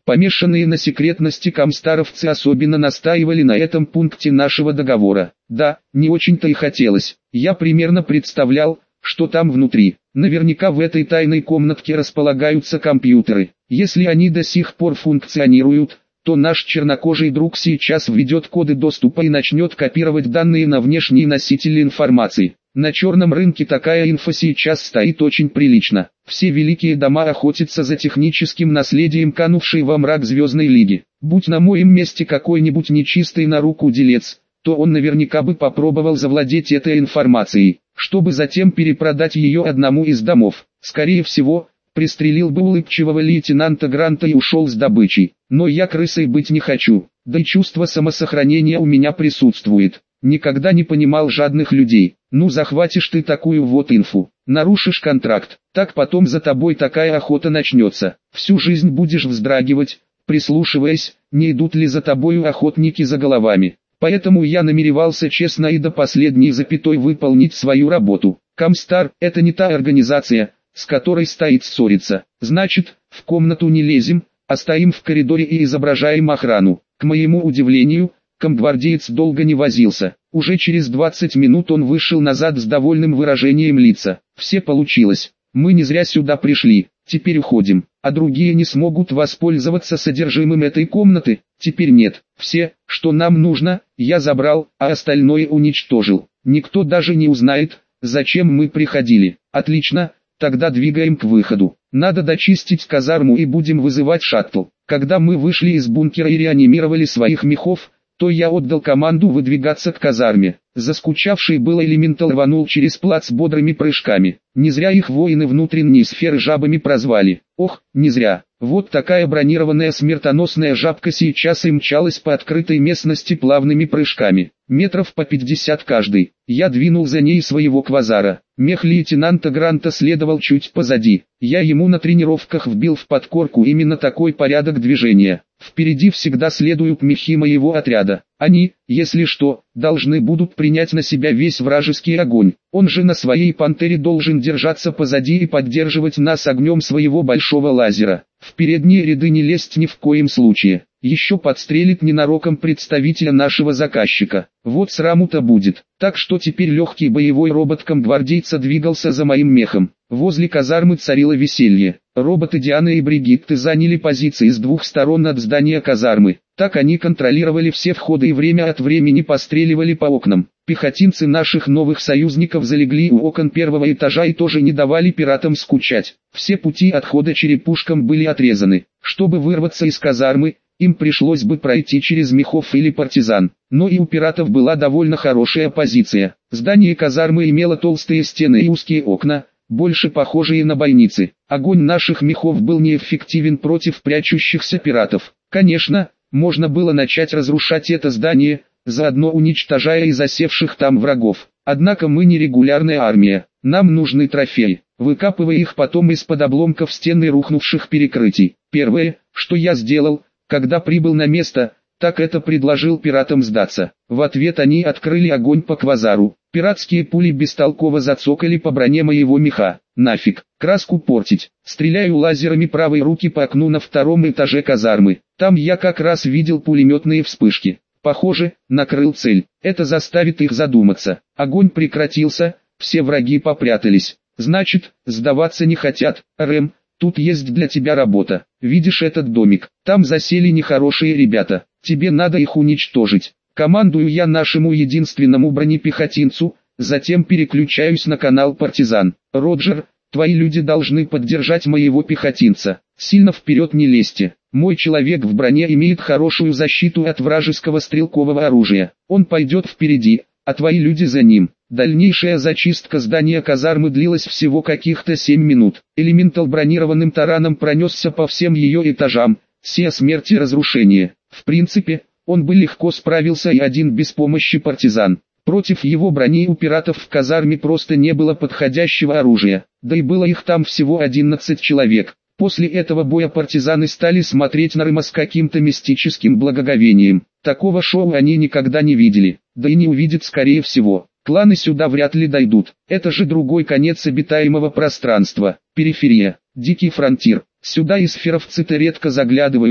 Помешанные на секретности комстаровцы особенно настаивали на этом пункте нашего договора. Да, не очень-то и хотелось. Я примерно представлял, что там внутри. Наверняка в этой тайной комнатке располагаются компьютеры. Если они до сих пор функционируют, то наш чернокожий друг сейчас введет коды доступа и начнет копировать данные на внешние носители информации. На черном рынке такая инфа сейчас стоит очень прилично. Все великие дома охотятся за техническим наследием канувшей во мрак Звездной Лиги. Будь на моем месте какой-нибудь нечистый на руку делец, то он наверняка бы попробовал завладеть этой информацией, чтобы затем перепродать ее одному из домов. Скорее всего, пристрелил бы улыбчивого лейтенанта Гранта и ушел с добычей. Но я крысой быть не хочу, да и чувство самосохранения у меня присутствует. Никогда не понимал жадных людей. Ну захватишь ты такую вот инфу, нарушишь контракт, так потом за тобой такая охота начнется. Всю жизнь будешь вздрагивать, прислушиваясь, не идут ли за тобою охотники за головами. Поэтому я намеревался честно и до последней запятой выполнить свою работу. Комстар – это не та организация, с которой стоит ссориться. Значит, в комнату не лезем, а стоим в коридоре и изображаем охрану. К моему удивлению, комгвардеец долго не возился. Уже через 20 минут он вышел назад с довольным выражением лица. Все получилось. Мы не зря сюда пришли. Теперь уходим. А другие не смогут воспользоваться содержимым этой комнаты. Теперь нет. Все, что нам нужно, я забрал, а остальное уничтожил. Никто даже не узнает, зачем мы приходили. Отлично, тогда двигаем к выходу. Надо дочистить казарму и будем вызывать шаттл. Когда мы вышли из бункера и реанимировали своих мехов, то я отдал команду выдвигаться к казарме. Заскучавший был элементал рванул через плац бодрыми прыжками. Не зря их воины внутренней сферы жабами прозвали. Ох, не зря. Вот такая бронированная смертоносная жабка сейчас и мчалась по открытой местности плавными прыжками. Метров по 50 каждый. Я двинул за ней своего квазара. Мех лейтенанта Гранта следовал чуть позади. Я ему на тренировках вбил в подкорку именно такой порядок движения. Впереди всегда следуют мехи моего отряда. Они, если что, должны будут принять на себя весь вражеский огонь. Он же на своей пантере должен держаться позади и поддерживать нас огнем своего большого лазера. В передние ряды не лезть ни в коем случае. Еще подстрелит ненароком представителя нашего заказчика. Вот сраму-то будет. Так что теперь легкий боевой робот комгвардейца двигался за моим мехом. Возле казармы царило веселье. Роботы Диана и Бригитты заняли позиции с двух сторон от здания казармы. Так они контролировали все входы и время от времени постреливали по окнам. Пехотинцы наших новых союзников залегли у окон первого этажа и тоже не давали пиратам скучать. Все пути отхода черепушкам были отрезаны. Чтобы вырваться из казармы, им пришлось бы пройти через мехов или партизан. Но и у пиратов была довольно хорошая позиция. Здание казармы имело толстые стены и узкие окна, больше похожие на бойницы. Огонь наших мехов был неэффективен против прячущихся пиратов. Конечно, можно было начать разрушать это здание, заодно уничтожая и засевших там врагов. Однако мы не регулярная армия, нам нужны трофеи, выкапывая их потом из-под обломков стен и рухнувших перекрытий. Первое, что я сделал, когда прибыл на место, так это предложил пиратам сдаться. В ответ они открыли огонь по квазару. Пиратские пули бестолково зацокали по броне моего меха. Нафиг, краску портить. Стреляю лазерами правой руки по окну на втором этаже казармы. Там я как раз видел пулеметные вспышки. Похоже, накрыл цель. Это заставит их задуматься. Огонь прекратился, все враги попрятались. Значит, сдаваться не хотят. Рэм, тут есть для тебя работа. Видишь этот домик? Там засели нехорошие ребята. Тебе надо их уничтожить. Командую я нашему единственному бронепехотинцу, затем переключаюсь на канал партизан. Роджер, твои люди должны поддержать моего пехотинца. Сильно вперед не лезьте. Мой человек в броне имеет хорошую защиту от вражеского стрелкового оружия. Он пойдет впереди, а твои люди за ним. Дальнейшая зачистка здания казармы длилась всего каких-то 7 минут. Элементал бронированным тараном пронесся по всем ее этажам, сея смерть и разрушение. В принципе, он бы легко справился и один без помощи партизан. Против его брони у пиратов в казарме просто не было подходящего оружия, да и было их там всего 11 человек. После этого боя партизаны стали смотреть на Рыма с каким-то мистическим благоговением. Такого шоу они никогда не видели, да и не увидят скорее всего. Кланы сюда вряд ли дойдут. Это же другой конец обитаемого пространства. Периферия, дикий фронтир. Сюда эсферовцы-то редко заглядывают,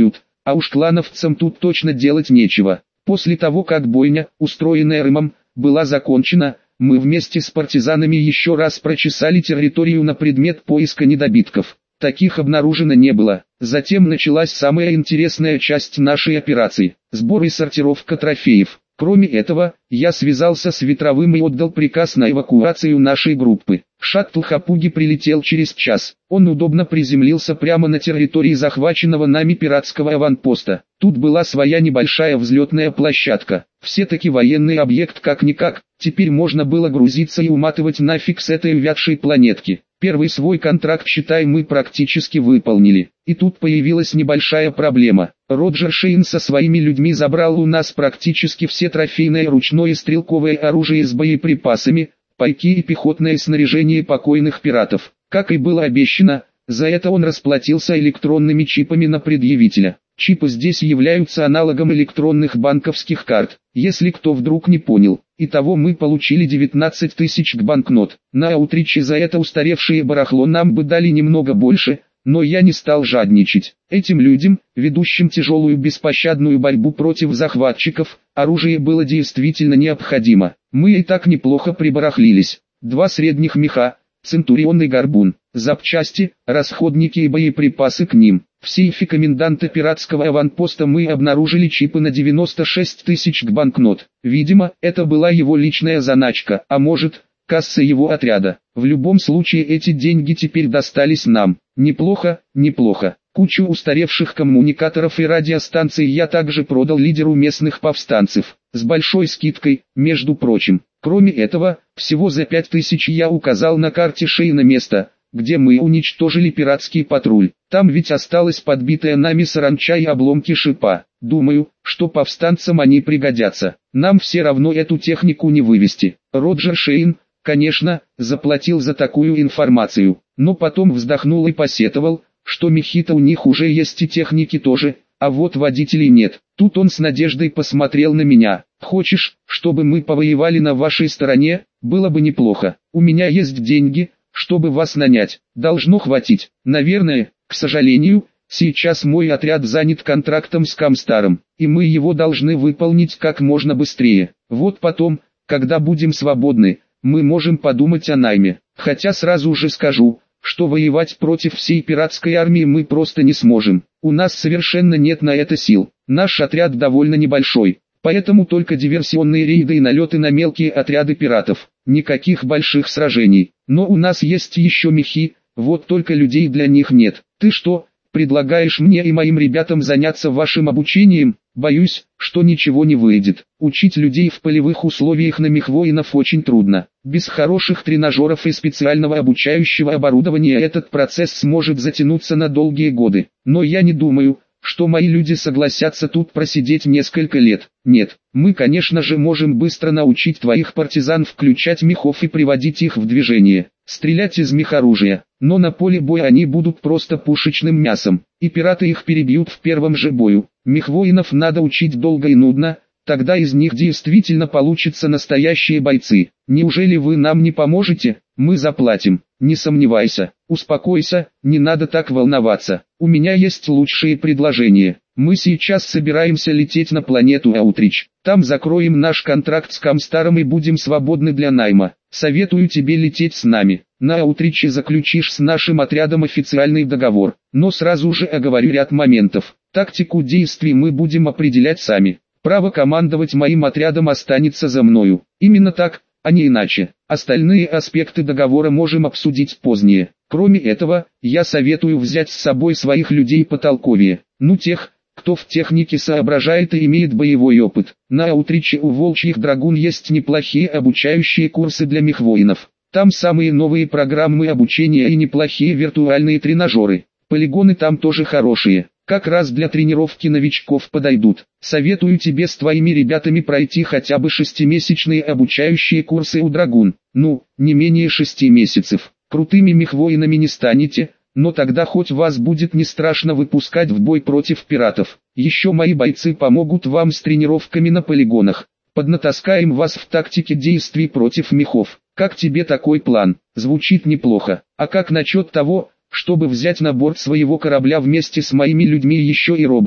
А уж клановцам тут точно делать нечего. После того, как бойня, устроенная Рымом, была закончена, мы вместе с партизанами еще раз прочесали территорию на предмет поиска недобитков. Таких обнаружено не было. Затем началась самая интересная часть нашей операции – сбор и сортировка трофеев. Кроме этого, я связался с Ветровым и отдал приказ на эвакуацию нашей группы. Шаттл Хапуги прилетел через час. Он удобно приземлился прямо на территории захваченного нами пиратского аванпоста. Тут была своя небольшая взлетная площадка. Все-таки военный объект как-никак. Теперь можно было грузиться и уматывать нафиг с этой увядшей планетки. Первый свой контракт, считай, мы практически выполнили. И тут появилась небольшая проблема. Роджер Шейн со своими людьми забрал у нас практически все трофейное ручное стрелковое оружие с боеприпасами, пайки и пехотное снаряжение покойных пиратов. Как и было обещано, за это он расплатился электронными чипами на предъявителя. Чипы здесь являются аналогом электронных банковских карт, если кто вдруг не понял. Итого мы получили 19 тысяч банкнот. На аутриче за это устаревшее барахло нам бы дали немного больше, но я не стал жадничать. Этим людям, ведущим тяжелую беспощадную борьбу против захватчиков, оружие было действительно необходимо. Мы и так неплохо прибарахлились. 2 средних меха, Центурион и Горбун, запчасти, расходники и боеприпасы к ним. В сейфе коменданта пиратского аванпоста мы обнаружили чипы на 96 тысяч банкнот. Видимо, это была его личная заначка, а может, касса его отряда. В любом случае эти деньги теперь достались нам. Неплохо, неплохо. Кучу устаревших коммуникаторов и радиостанций я также продал лидеру местных повстанцев. С большой скидкой, между прочим. Кроме этого, всего за 5000 я указал на карте Шейна место, где мы уничтожили пиратский патруль. Там ведь осталась подбитая нами саранча и обломки шипа. Думаю, что повстанцам они пригодятся. Нам все равно эту технику не вывести. Роджер Шейн, конечно, заплатил за такую информацию, но потом вздохнул и посетовал, что мехи-то у них уже есть и техники тоже, а вот водителей нет. Тут он с надеждой посмотрел на меня. Хочешь, чтобы мы повоевали на вашей стороне? Было бы неплохо. У меня есть деньги, чтобы вас нанять. Должно хватить. Наверное, к сожалению, сейчас мой отряд занят контрактом с Камстаром, и мы его должны выполнить как можно быстрее. Вот потом, когда будем свободны, мы можем подумать о найме. Хотя сразу же скажу, что воевать против всей пиратской армии мы просто не сможем. У нас совершенно нет на это сил. Наш отряд довольно небольшой, поэтому только диверсионные рейды и налеты на мелкие отряды пиратов. Никаких больших сражений. Но у нас есть еще мехи, вот только людей для них нет. Ты что, предлагаешь мне и моим ребятам заняться вашим обучением? Боюсь, что ничего не выйдет. Учить людей в полевых условиях на мехвоинов очень трудно. Без хороших тренажеров и специального обучающего оборудования этот процесс сможет затянуться на долгие годы. Но я не думаю, что мои люди согласятся тут просидеть несколько лет. Нет, мы, конечно же, можем быстро научить твоих партизан включать мехов и приводить их в движение, стрелять из мехоружия, но на поле боя они будут просто пушечным мясом, и пираты их перебьют в первом же бою. Мехвоинов надо учить долго и нудно, тогда из них действительно получатся настоящие бойцы. Неужели вы нам не поможете? Мы заплатим, не сомневайся. Успокойся, не надо так волноваться. У меня есть лучшие предложения. Мы сейчас собираемся лететь на планету Аутрич. Там закроем наш контракт с Камстаром и будем свободны для найма. Советую тебе лететь с нами. На Аутриче заключишь с нашим отрядом официальный договор. Но сразу же оговорю ряд моментов. Тактику действий мы будем определять сами. Право командовать моим отрядом останется за мною. Именно так, а не иначе. Остальные аспекты договора можем обсудить позднее. Кроме этого, я советую взять с собой своих людей потолковее. Ну тех, кто в технике соображает и имеет боевой опыт. На Аутриче у Волчьих Драгун есть неплохие обучающие курсы для мехвоинов. Там самые новые программы обучения и неплохие виртуальные тренажеры. Полигоны там тоже хорошие. Как раз для тренировки новичков подойдут. Советую тебе с твоими ребятами пройти хотя бы 6-месячные обучающие курсы у Драгун. Ну, не менее 6 месяцев. Крутыми мехвоинами не станете, но тогда хоть вас будет не страшно выпускать в бой против пиратов. Еще мои бойцы помогут вам с тренировками на полигонах. Поднатаскаем вас в тактике действий против мехов. Как тебе такой план? Звучит неплохо. А как насчет того, чтобы взять на борт своего корабля вместе с моими людьми еще и роботов?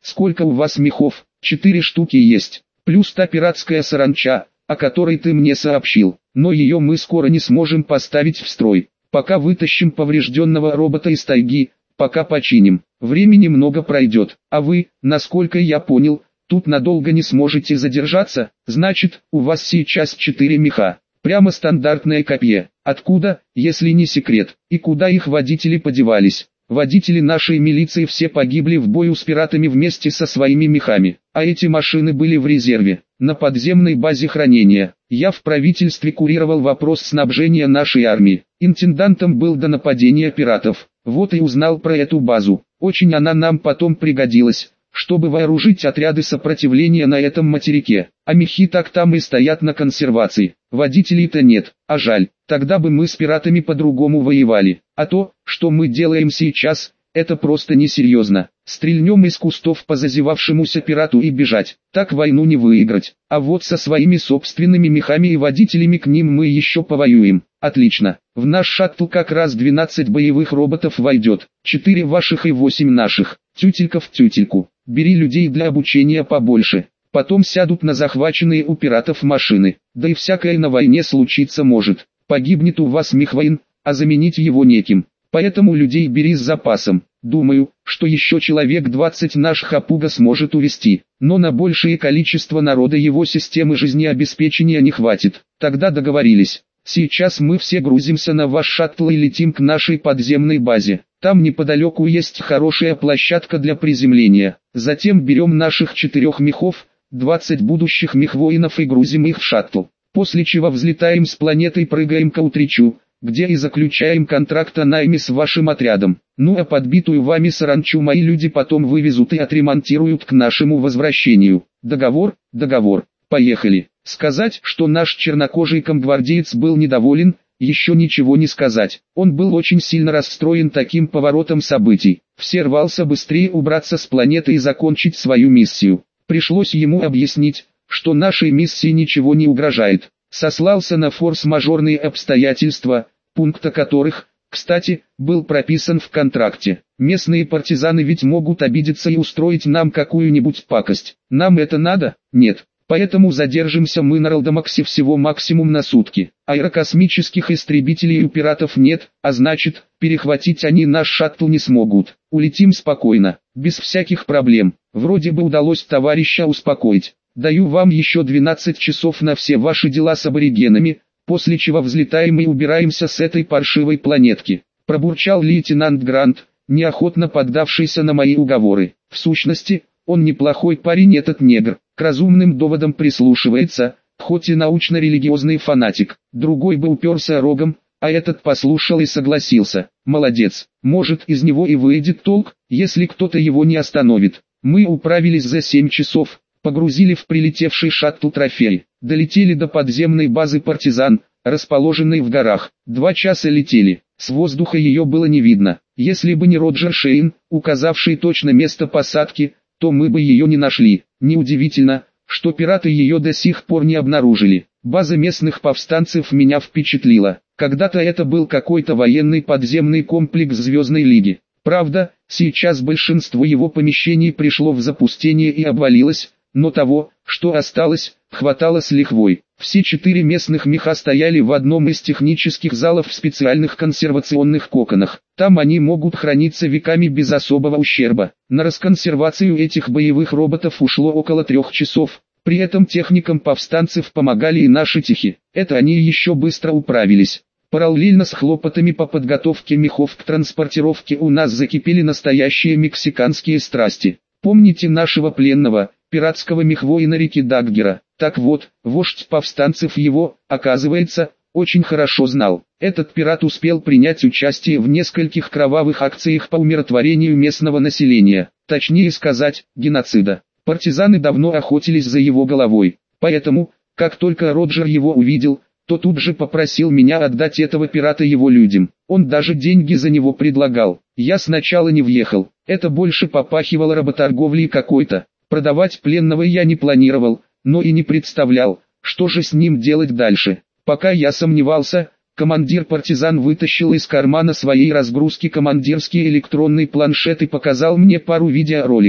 Сколько у вас мехов? 4 штуки есть. Плюс та пиратская саранча, о которой ты мне сообщил. Но ее мы скоро не сможем поставить в строй. Пока вытащим поврежденного робота из тайги, пока починим. Времени много пройдет. А вы, насколько я понял, тут надолго не сможете задержаться. Значит, у вас сейчас 4 меха. Прямо стандартное копье. Откуда, если не секрет? И куда их водители подевались? Водители нашей милиции все погибли в бою с пиратами вместе со своими мехами. А эти машины были в резерве, на подземной базе хранения. Я в правительстве курировал вопрос снабжения нашей армии. Интендантом был до нападения пиратов. Вот и узнал про эту базу. Очень она нам потом пригодилась, чтобы вооружить отряды сопротивления на этом материке. А мехи так там и стоят на консервации. Водителей-то нет, а жаль, тогда бы мы с пиратами по-другому воевали. А то, что мы делаем сейчас, это просто несерьезно. Стрельнем из кустов по зазевавшемуся пирату и бежать. Так войну не выиграть. А вот со своими собственными мехами и водителями к ним мы еще повоюем. Отлично. В наш шаттл как раз 12 боевых роботов войдет. 4 ваших и 8 наших. Тютелька в тютельку. Бери людей для обучения побольше. Потом сядут на захваченные у пиратов машины. Да и всякое на войне случиться может. Погибнет у вас мехвоин, а заменить его неким. Поэтому людей бери с запасом. Думаю, что еще человек 20 наш Хапуга сможет увести. Но на большее количество народа его системы жизнеобеспечения не хватит. Тогда договорились. Сейчас мы все грузимся на ваш шаттл и летим к нашей подземной базе. Там неподалеку есть хорошая площадка для приземления. Затем берем наших 4 мехов, 20 будущих мехвоинов и грузим их в шаттл. После чего взлетаем с планеты и прыгаем к Аутричу, где и заключаем контракт о найме с вашим отрядом. Ну а подбитую вами саранчу мои люди потом вывезут и отремонтируют к нашему возвращению. Договор? Договор. Поехали. Сказать, что наш чернокожий комгвардеец был недоволен, еще ничего не сказать. Он был очень сильно расстроен таким поворотом событий. Все рвался быстрее убраться с планеты и закончить свою миссию. Пришлось ему объяснить, что нашей миссии ничего не угрожает. Сослался на форс-мажорные обстоятельства, пункт о которых, кстати, был прописан в контракте. Местные партизаны ведь могут обидеться и устроить нам какую-нибудь пакость. Нам это надо? Нет. Поэтому задержимся мы на Ралдамаксе всего максимум на сутки. Аэрокосмических истребителей у пиратов нет, а значит, перехватить они наш шаттл не смогут. Улетим спокойно, без всяких проблем. Вроде бы удалось товарища успокоить. Даю вам еще 12 часов на все ваши дела с аборигенами, после чего взлетаем и убираемся с этой паршивой планетки. Пробурчал лейтенант Грант, неохотно поддавшийся на мои уговоры. В сущности, он неплохой парень этот негр, к разумным доводам прислушивается, хоть и научно-религиозный фанатик. Другой бы уперся рогом, а этот послушал и согласился. Молодец, может из него и выйдет толк, если кто-то его не остановит. Мы управились за 7 часов, погрузили в прилетевший шаттл трофей, долетели до подземной базы партизан, расположенной в горах. 2 часа летели, с воздуха ее было не видно. Если бы не Роджер Шейн, указавший точно место посадки, то мы бы ее не нашли. Неудивительно, что пираты ее до сих пор не обнаружили. База местных повстанцев меня впечатлила. Когда-то это был какой-то военный подземный комплекс Звездной Лиги. Правда, сейчас большинство его помещений пришло в запустение и обвалилось, но того, что осталось, хватало с лихвой. Все 4 местных меха стояли в одном из технических залов в специальных консервационных коконах. Там они могут храниться веками без особого ущерба. На расконсервацию этих боевых роботов ушло около 3 часов. При этом техникам повстанцев помогали и наши техи. Это они еще быстро управились. Параллельно с хлопотами по подготовке мехов к транспортировке у нас закипели настоящие мексиканские страсти. Помните нашего пленного, пиратского мехвоина Рики Даггера? Так вот, вождь повстанцев его, оказывается, очень хорошо знал. Этот пират успел принять участие в нескольких кровавых акциях по умиротворению местного населения, точнее сказать, геноцида. Партизаны давно охотились за его головой, поэтому, как только Роджер его увидел, то тут же попросил меня отдать этого пирата его людям. Он даже деньги за него предлагал. Я сначала не въехал, это больше попахивало работорговлей какой-то. Продавать пленного я не планировал, но и не представлял, что же с ним делать дальше. Пока я сомневался, командир партизан вытащил из кармана своей разгрузки командирский электронный планшет и показал мне пару видеороликов.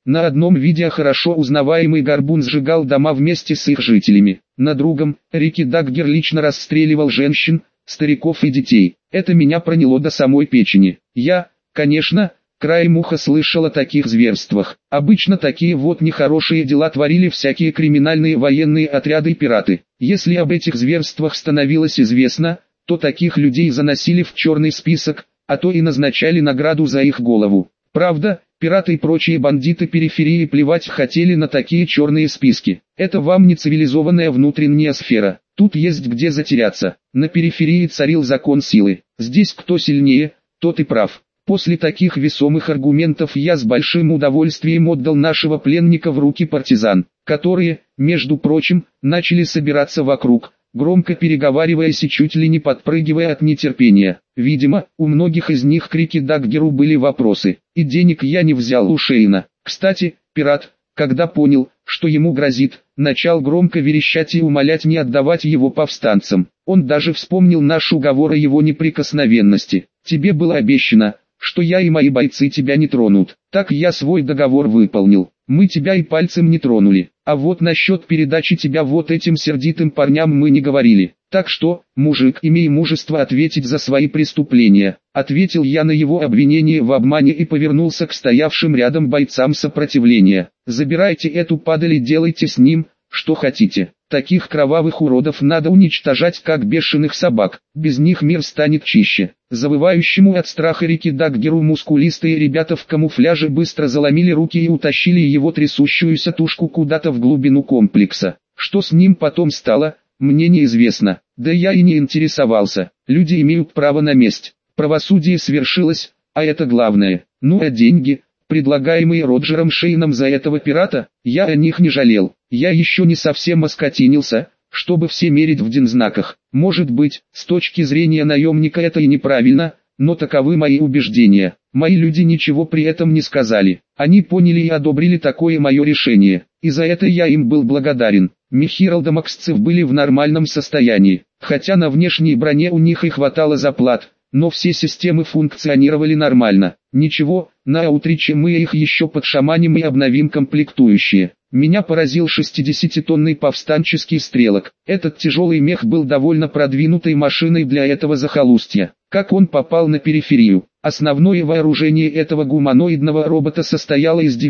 На одном видео хорошо узнаваемый горбун сжигал дома вместе с их жителями. На другом, Рики Даггер лично расстреливал женщин, стариков и детей. Это меня проняло до самой печени. Я, конечно, краем уха слышал о таких зверствах. Обычно такие вот нехорошие дела творили всякие криминальные военные отряды и пираты. Если об этих зверствах становилось известно, то таких людей заносили в черный список, а то и назначали награду за их голову. Правда, пираты и прочие бандиты периферии плевать хотели на такие черные списки. Это вам не цивилизованная внутренняя сфера. Тут есть где затеряться. На периферии царил закон силы. Здесь кто сильнее, тот и прав. После таких весомых аргументов я с большим удовольствием отдал нашего пленника в руки партизан, которые, между прочим, начали собираться вокруг, громко переговариваясь и чуть ли не подпрыгивая от нетерпения. Видимо, у многих из них к Рики Даггеру были вопросы, и денег я не взял у Шейна. Кстати, пират, когда понял, что ему грозит, начал громко верещать и умолять не отдавать его повстанцам. Он даже вспомнил наш уговор о его неприкосновенности. «Тебе было обещано, что я и мои бойцы тебя не тронут. Так я свой договор выполнил. Мы тебя и пальцем не тронули. А вот насчет передачи тебя вот этим сердитым парням мы не говорили. Так что, мужик, имей мужество ответить за свои преступления». Ответил я на его обвинение в обмане и повернулся к стоявшим рядом бойцам сопротивления. «Забирайте эту падаль и делайте с ним, что хотите. Таких кровавых уродов надо уничтожать как бешеных собак, без них мир станет чище». Завывающему от страха Рики Даггеру мускулистые ребята в камуфляже быстро заломили руки и утащили его трясущуюся тушку куда-то в глубину комплекса. Что с ним потом стало, мне неизвестно, да я и не интересовался. Люди имеют право на месть. Правосудие свершилось, а это главное. Ну а деньги, предлагаемые Роджером Шейном за этого пирата, я о них не жалел. Я еще не совсем оскотинился, чтобы все мерить в дензнаках. Может быть, с точки зрения наемника это и неправильно, но таковы мои убеждения. Мои люди ничего при этом не сказали. Они поняли и одобрили такое мое решение, и за это я им был благодарен. Мехи ралдомаксцев были в нормальном состоянии, хотя на внешней броне у них и хватало заплат, но все системы функционировали нормально. Ничего, на аутриче мы их еще подшаманим и обновим комплектующие. Меня поразил 60-тонный повстанческий стрелок. Этот тяжелый мех был довольно продвинутой машиной для этого захолустья. Как он попал на периферию? Основное вооружение этого гуманоидного робота состояло из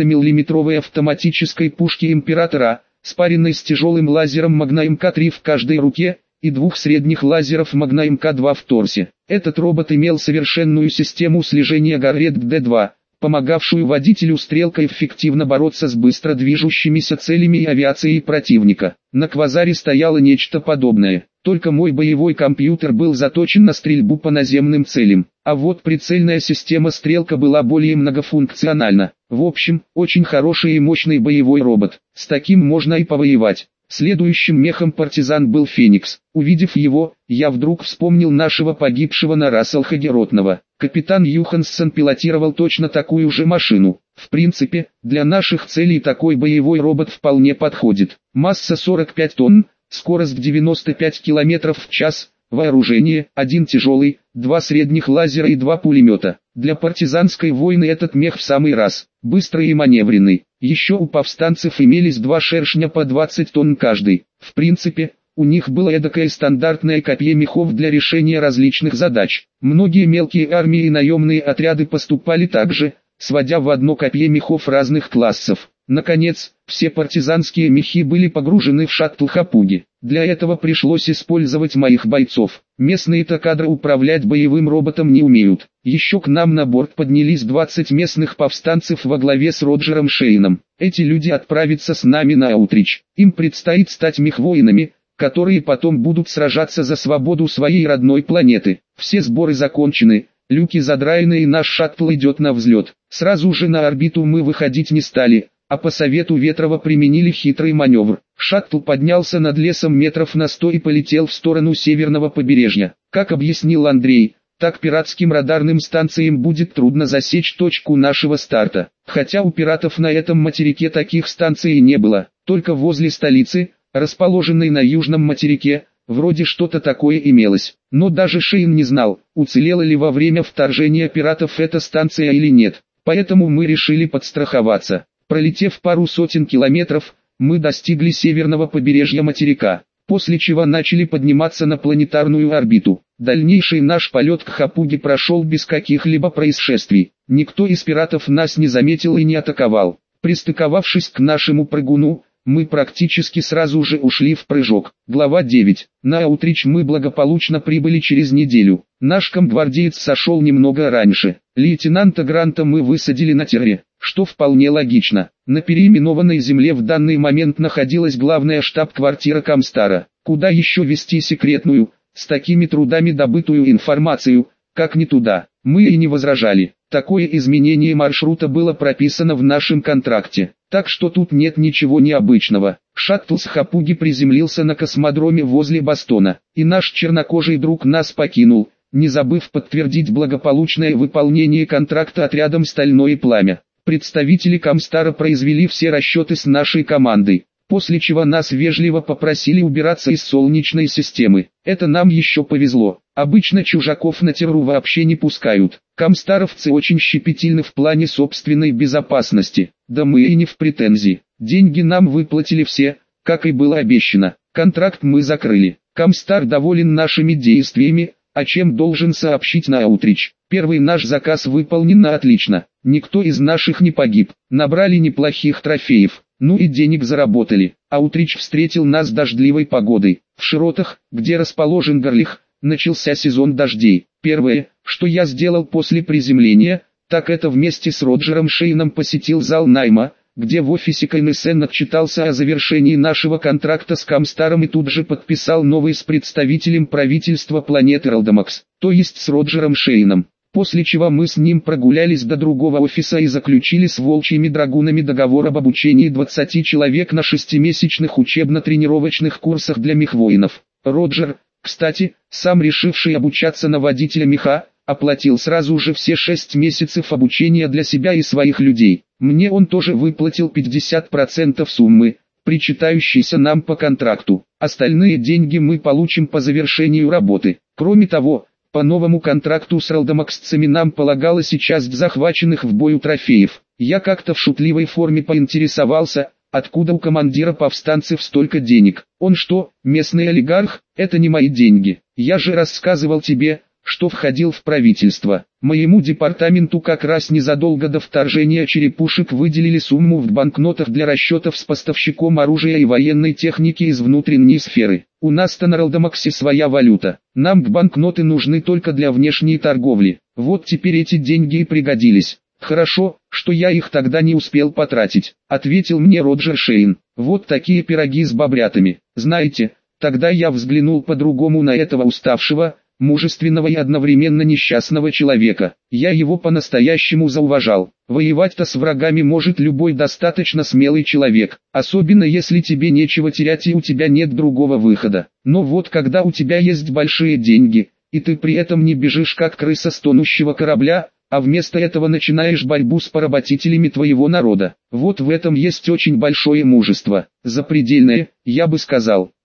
90-мм автоматической пушки Императора, спаренной с тяжелым лазером Magna MK3 в каждой руке, и двух средних лазеров Magna MK2 в торсе. Этот робот имел совершенную систему слежения Гаррет D2, помогавшую водителю стрелка эффективно бороться с быстро движущимися целями и авиацией противника. На Квазаре стояло нечто подобное, только мой боевой компьютер был заточен на стрельбу по наземным целям, а вот прицельная система стрелка была более многофункциональна. В общем, очень хороший и мощный боевой робот, с таким можно и повоевать. Следующим мехом партизан был Феникс. Увидев его, я вдруг вспомнил нашего погибшего на Расселхаге ротного. Капитан Юханссон пилотировал точно такую же машину. В принципе, для наших целей такой боевой робот вполне подходит. Масса 45 тонн, скорость 95 км в час, вооружение, 1 тяжелый, 2 средних лазера и 2 пулемета. Для партизанской войны этот мех в самый раз, быстрый и маневренный. Еще у повстанцев имелись 2 шершня по 20 тонн каждый. В принципе, у них было эдакое стандартное копье мехов для решения различных задач. Многие мелкие армии и наемные отряды поступали так же, сводя в одно копье мехов разных классов. Наконец, все партизанские мехи были погружены в шаттл Хапуги. Для этого пришлось использовать моих бойцов. Местные-то кадры управлять боевым роботом не умеют. Еще к нам на борт поднялись 20 местных повстанцев во главе с Роджером Шейном. Эти люди отправятся с нами на аутрич. Им предстоит стать мехвоинами, которые потом будут сражаться за свободу своей родной планеты. Все сборы закончены, люки задраены и наш шаттл идет на взлет. Сразу же на орбиту мы выходить не стали, а по совету Ветрова применили хитрый маневр. Шаттл поднялся над лесом метров на 100 и полетел в сторону северного побережья. Как объяснил Андрей, так пиратским радарным станциям будет трудно засечь точку нашего старта. Хотя у пиратов на этом материке таких станций не было, только возле столицы, расположенной на южном материке, вроде что-то такое имелось. Но даже Шейн не знал, уцелела ли во время вторжения пиратов эта станция или нет. Поэтому мы решили подстраховаться. Пролетев пару сотен километров, мы достигли северного побережья материка, после чего начали подниматься на планетарную орбиту. Дальнейший наш полет к Хапуге прошел без каких-либо происшествий. Никто из пиратов нас не заметил и не атаковал. Пристыковавшись к нашему прыгуну, мы практически сразу же ушли в прыжок. Глава 9. На Аутрич мы благополучно прибыли через неделю. Наш комгвардеец сошел немного раньше. Лейтенанта Гранта мы высадили на Терре, что вполне логично. На переименованной земле в данный момент находилась главная штаб-квартира Комстара. Куда еще вести секретную, с такими трудами добытую информацию, как не туда? Мы и не возражали. Такое изменение маршрута было прописано в нашем контракте, так что тут нет ничего необычного. Шаттл с Хапуги приземлился на космодроме возле Бостона, и наш чернокожий друг нас покинул, не забыв подтвердить благополучное выполнение контракта отрядом «Стальное пламя». Представители Комстара произвели все расчеты с нашей командой, после чего нас вежливо попросили убираться из Солнечной системы. Это нам еще повезло. Обычно чужаков на Терру вообще не пускают. Комстаровцы очень щепетильны в плане собственной безопасности. Да мы и не в претензии. Деньги нам выплатили все, как и было обещано. Контракт мы закрыли. Комстар доволен нашими действиями, о чем должен сообщить на Аутрич. Первый наш заказ выполнен на отлично. Никто из наших не погиб. Набрали неплохих трофеев. Ну и денег заработали. Аутрич встретил нас дождливой погодой. В широтах, где расположен Горлих, начался сезон дождей. Первое, что я сделал после приземления, так это вместе с Роджером Шейном посетил зал найма, где в офисе КНСН отчитался о завершении нашего контракта с Комстаром и тут же подписал новый с представителем правительства планеты Ралдамакс, то есть с Роджером Шейном. После чего мы с ним прогулялись до другого офиса и заключили с волчьими драгунами договор об обучении 20 человек на 6-месячных учебно-тренировочных курсах для мехвоинов. Роджер, кстати, сам решивший обучаться на водителя меха, оплатил сразу же все 6 месяцев обучения для себя и своих людей. Мне он тоже выплатил 50% суммы, причитающейся нам по контракту. Остальные деньги мы получим по завершению работы. Кроме того, по новому контракту с ралдамаксцами нам полагалась и часть захваченных в бою трофеев. Я как-то в шутливой форме поинтересовался, откуда у командира повстанцев столько денег. Он что, местный олигарх? Это не мои деньги. Я же рассказывал тебе, что входил в правительство. Моему департаменту как раз незадолго до вторжения черепушек выделили сумму в банкнотах для расчетов с поставщиком оружия и военной техники из внутренней сферы. У нас-то на Ралдамаксе своя валюта. Нам банкноты нужны только для внешней торговли. Вот теперь эти деньги и пригодились. Хорошо, что я их тогда не успел потратить, ответил мне Роджер Шейн. Вот такие пироги с бобрятами. Знаете, тогда я взглянул по-другому на этого уставшего, мужественного и одновременно несчастного человека. Я его по-настоящему зауважал. Воевать-то с врагами может любой достаточно смелый человек, особенно если тебе нечего терять и у тебя нет другого выхода. Но вот когда у тебя есть большие деньги, и ты при этом не бежишь как крыса с тонущего корабля, а вместо этого начинаешь борьбу с поработителями твоего народа. Вот в этом есть очень большое мужество, запредельное, я бы сказал.